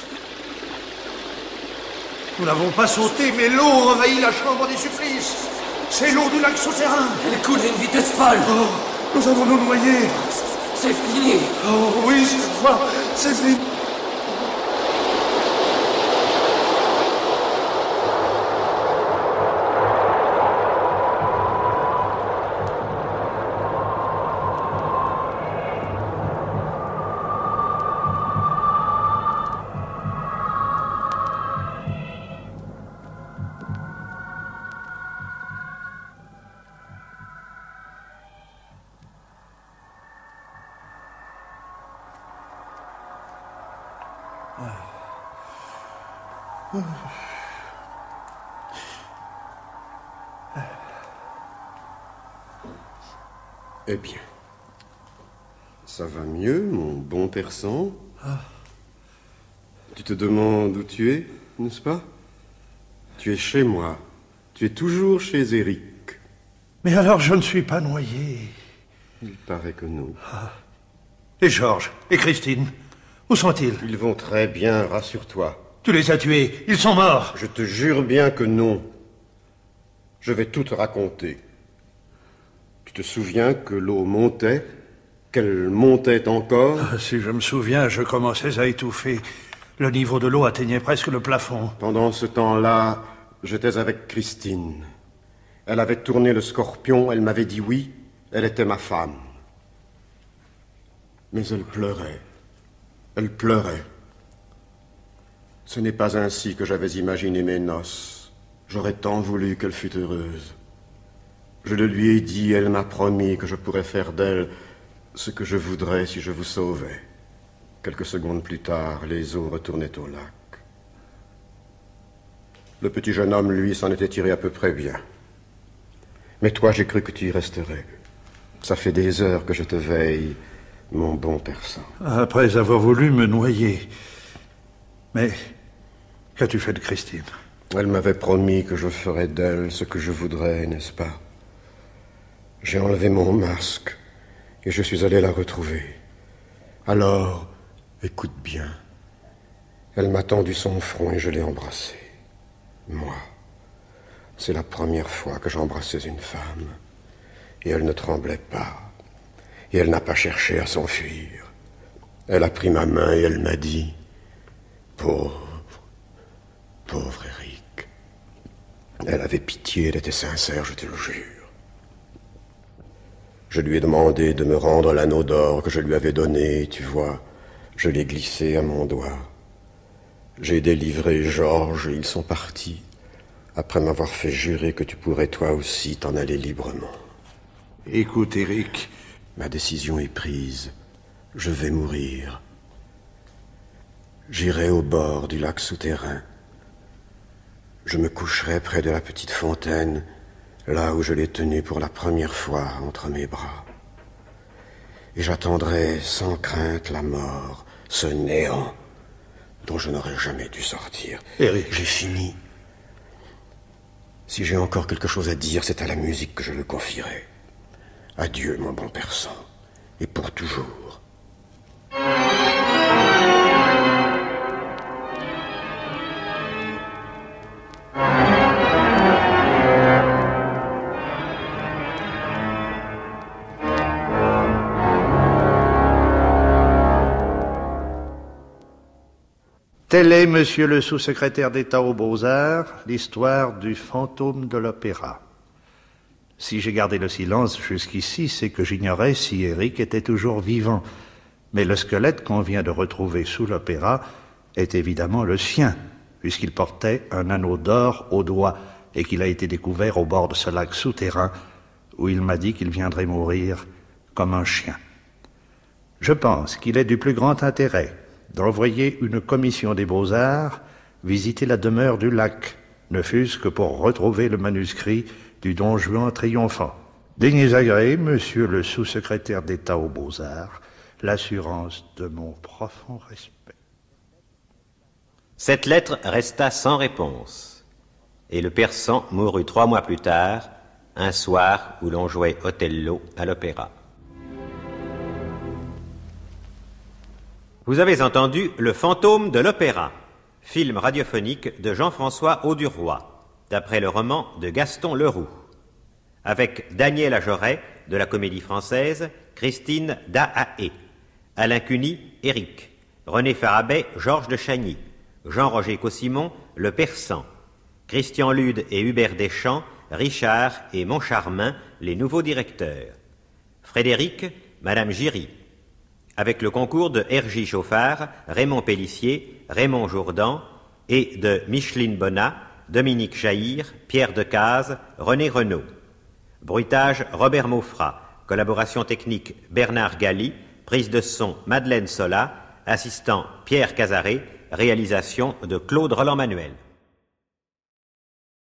Nous n'avons pas sauté, mais l'eau envahit la chambre des supplices. C'est l'eau du lac souterrain. Elle coule à une vitesse folle. Oh, nous avons nous noyé. C'est fini. Oh oui, cette fois, c'est fini. Eh bien, ça va mieux, mon bon persan? Ah. Tu te demandes où tu es, n'est-ce pas? Tu es chez moi. Tu es toujours chez Eric. Mais alors je ne suis pas noyé. Il paraît que non. Ah. Et Georges et Christine, où sont-ils? Ils vont très bien, rassure-toi. Tu les as tués, ils sont morts. Je te jure bien que non. Je vais tout te raconter. Tu te souviens que l'eau montait, qu'elle montait encore? Ah, si je me souviens, je commençais à étouffer. Le niveau de l'eau atteignait presque le plafond. Pendant ce temps-là, j'étais avec Christine. Elle avait tourné le scorpion, elle m'avait dit oui, elle était ma femme. Mais elle pleurait. Elle pleurait. Ce n'est pas ainsi que j'avais imaginé mes noces. J'aurais tant voulu qu'elle fût heureuse. Je le lui ai dit, elle m'a promis que je pourrais faire d'elle ce que je voudrais si je vous sauvais. Quelques secondes plus tard, les eaux retournaient au lac. Le petit jeune homme, lui, s'en était tiré à peu près bien. Mais toi, j'ai cru que tu y resterais. Ça fait des heures que je te veille, mon bon persan. Après avoir voulu me noyer. Mais qu'as-tu fait de Christine? Elle m'avait promis que je ferais d'elle ce que je voudrais, n'est-ce pas? J'ai enlevé mon masque et je suis allé la retrouver. Alors, écoute bien. Elle m'a tendu son front et je l'ai embrassée. Moi, c'est la première fois que j'embrassais une femme. Et elle ne tremblait pas. Et elle n'a pas cherché à s'enfuir. Elle a pris ma main et elle m'a dit, pauvre, pauvre Eric. Elle avait pitié, elle était sincère, je te le jure. Je lui ai demandé de me rendre l'anneau d'or que je lui avais donné, tu vois. Je l'ai glissé à mon doigt. J'ai délivré Georges et ils sont partis, après m'avoir fait jurer que tu pourrais toi aussi t'en aller librement. Écoute, Eric. Ma décision est prise. Je vais mourir. J'irai au bord du lac souterrain. Je me coucherai près de la petite fontaine, là où je l'ai tenue pour la première fois entre mes bras. Et j'attendrai sans crainte la mort, ce néant dont je n'aurais jamais dû sortir. Eric. J'ai fini. Si j'ai encore quelque chose à dire, c'est à la musique que je le confierai. Adieu, mon bon persan, et pour toujours. Tel est, monsieur le sous-secrétaire d'État aux Beaux-Arts, l'histoire du fantôme de l'opéra. Si j'ai gardé le silence jusqu'ici, c'est que j'ignorais si Eric était toujours vivant. Mais le squelette qu'on vient de retrouver sous l'opéra est évidemment le sien, puisqu'il portait un anneau d'or au doigt et qu'il a été découvert au bord de ce lac souterrain où il m'a dit qu'il viendrait mourir comme un chien. Je pense qu'il est du plus grand intérêt d'envoyer une commission des Beaux-Arts visiter la demeure du lac, ne fût-ce que pour retrouver le manuscrit du Don Juan triomphant. Daignez agréer, monsieur le sous-secrétaire d'État aux Beaux-Arts, l'assurance de mon profond respect. Cette lettre resta sans réponse, et le persan mourut trois mois plus tard, un soir où l'on jouait Othello à l'opéra. Vous avez entendu Le fantôme de l'opéra, film radiophonique de Jean-François Auduroy, d'après le roman de Gaston Leroux, avec Daniel Ajoret de la Comédie Française, Christine Dahaé, Alain Cuny, Éric, René Farabet, Georges de Chagny, Jean-Roger Cossimon, Le Persan, Christian Lude et Hubert Deschamps, Richard et Montcharmin, les nouveaux directeurs, Frédéric, Madame Giry, avec le concours de R J Chauffard, Raymond Pellissier, Raymond Jourdan et de Micheline Bonnat, Dominique Jaïr, Pierre Decazes, René Renaud. Bruitage Robert Maufra, collaboration technique Bernard Galli, prise de son Madeleine Sola, assistant Pierre Casaré, réalisation de Claude Roland-Manuel.